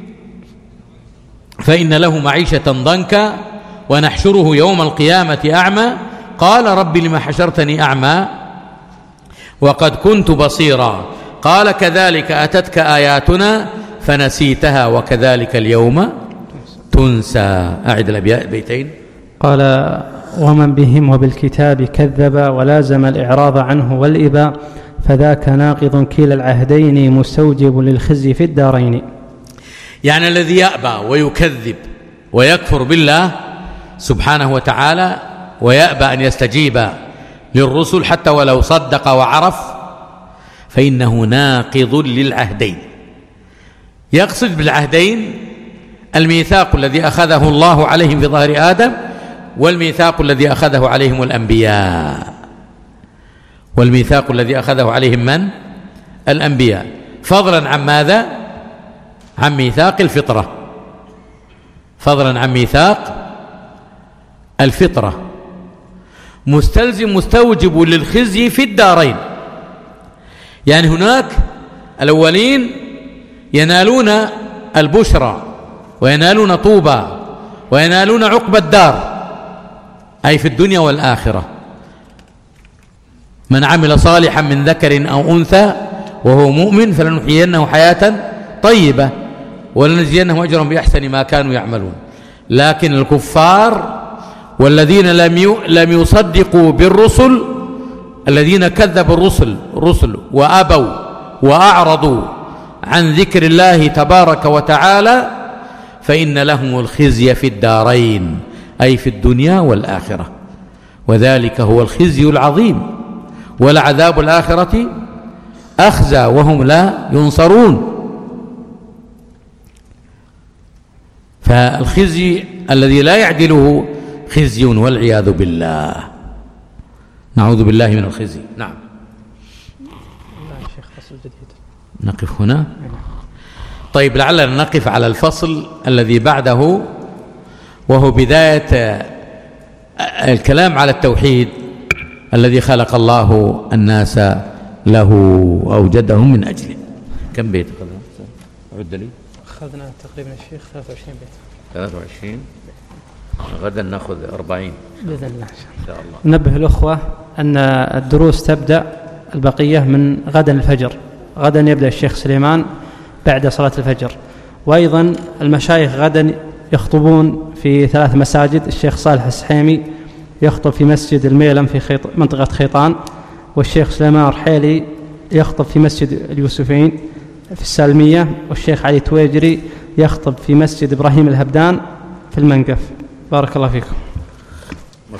فإن له معيشة ضنكا ونحشره يوم القيامة أعمى قال رب لما حشرتني أعمى وقد كنت بصيرا قال كذلك أتتك آياتنا فنسيتها وكذلك اليوم تنسى. أعد البيتين. قال ومن بهم وبالكتاب كذب ولازم الإعراض عنه والإباء فذاك ناقض كلا العهدين مستوجب للخزي في الدارين. يعني الذي يأبى ويكذب ويكفر بالله سبحانه وتعالى ويأبى أن يستجيب للرسل حتى ولو صدق وعرف فإنه ناقض للعهدين. يقصد بالعهدين الميثاق الذي أخذه الله عليهم في ظهر آدم، والميثاق الذي أخذه عليهم الأنبياء، والميثاق الذي أخذه عليهم من؟ الأنبياء، فضلا عن ماذا؟ عن ميثاق الفطرة، فضلا عن ميثاق الفطرة، مستلزم مستوجب للخزي في الدارين. يعني هناك الأولين ينالون البشرى وينالون طوبى وينالون عقبى الدار، أي في الدنيا والآخرة. من عمل صالحا من ذكر أو أنثى وهو مؤمن فلنحيينه حياة طيبة ولنجزينهم أجرهم بأحسن ما كانوا يعملون. لكن الكفار والذين لم لم يصدقوا بالرسل، الذين كذبوا الرسل الرسل وأبوا وأعرضوا عن ذكر الله تبارك وتعالى، فإن لهم الخزي في الدارين، أي في الدنيا والآخرة، وذلك هو الخزي العظيم. ولعذاب الآخرة أخزى وهم لا ينصرون. فالخزي الذي لا يعدله خزي والعياذ بالله، نعوذ بالله من الخزي. نعم. نقف هنا. طيب، لعلنا نقف على الفصل الذي بعده، وهو بداية الكلام على التوحيد الذي خلق الله الناس له وأوجدهم من أجله. كم بيت عد لي؟ أخذنا تقريبا الشيخ ثلاثة وعشرين بيت. ثلاثة وعشرين. غدا نأخذ أربعين بإذن الله إن شاء الله. نبه الأخوة أن الدروس تبدأ البقية من غدا الفجر. غدا يبدأ الشيخ سليمان بعد صلاة الفجر، وأيضا المشايخ غدا يخطبون في ثلاث مساجد. الشيخ صالح السحيمي يخطب في مسجد الميلم في خيط منطقة خيطان، والشيخ سليمان رحيلي يخطب في مسجد اليوسفين في السالمية، والشيخ علي تويجري يخطب في مسجد إبراهيم الهبدان في المنقف. بارك الله فيكم.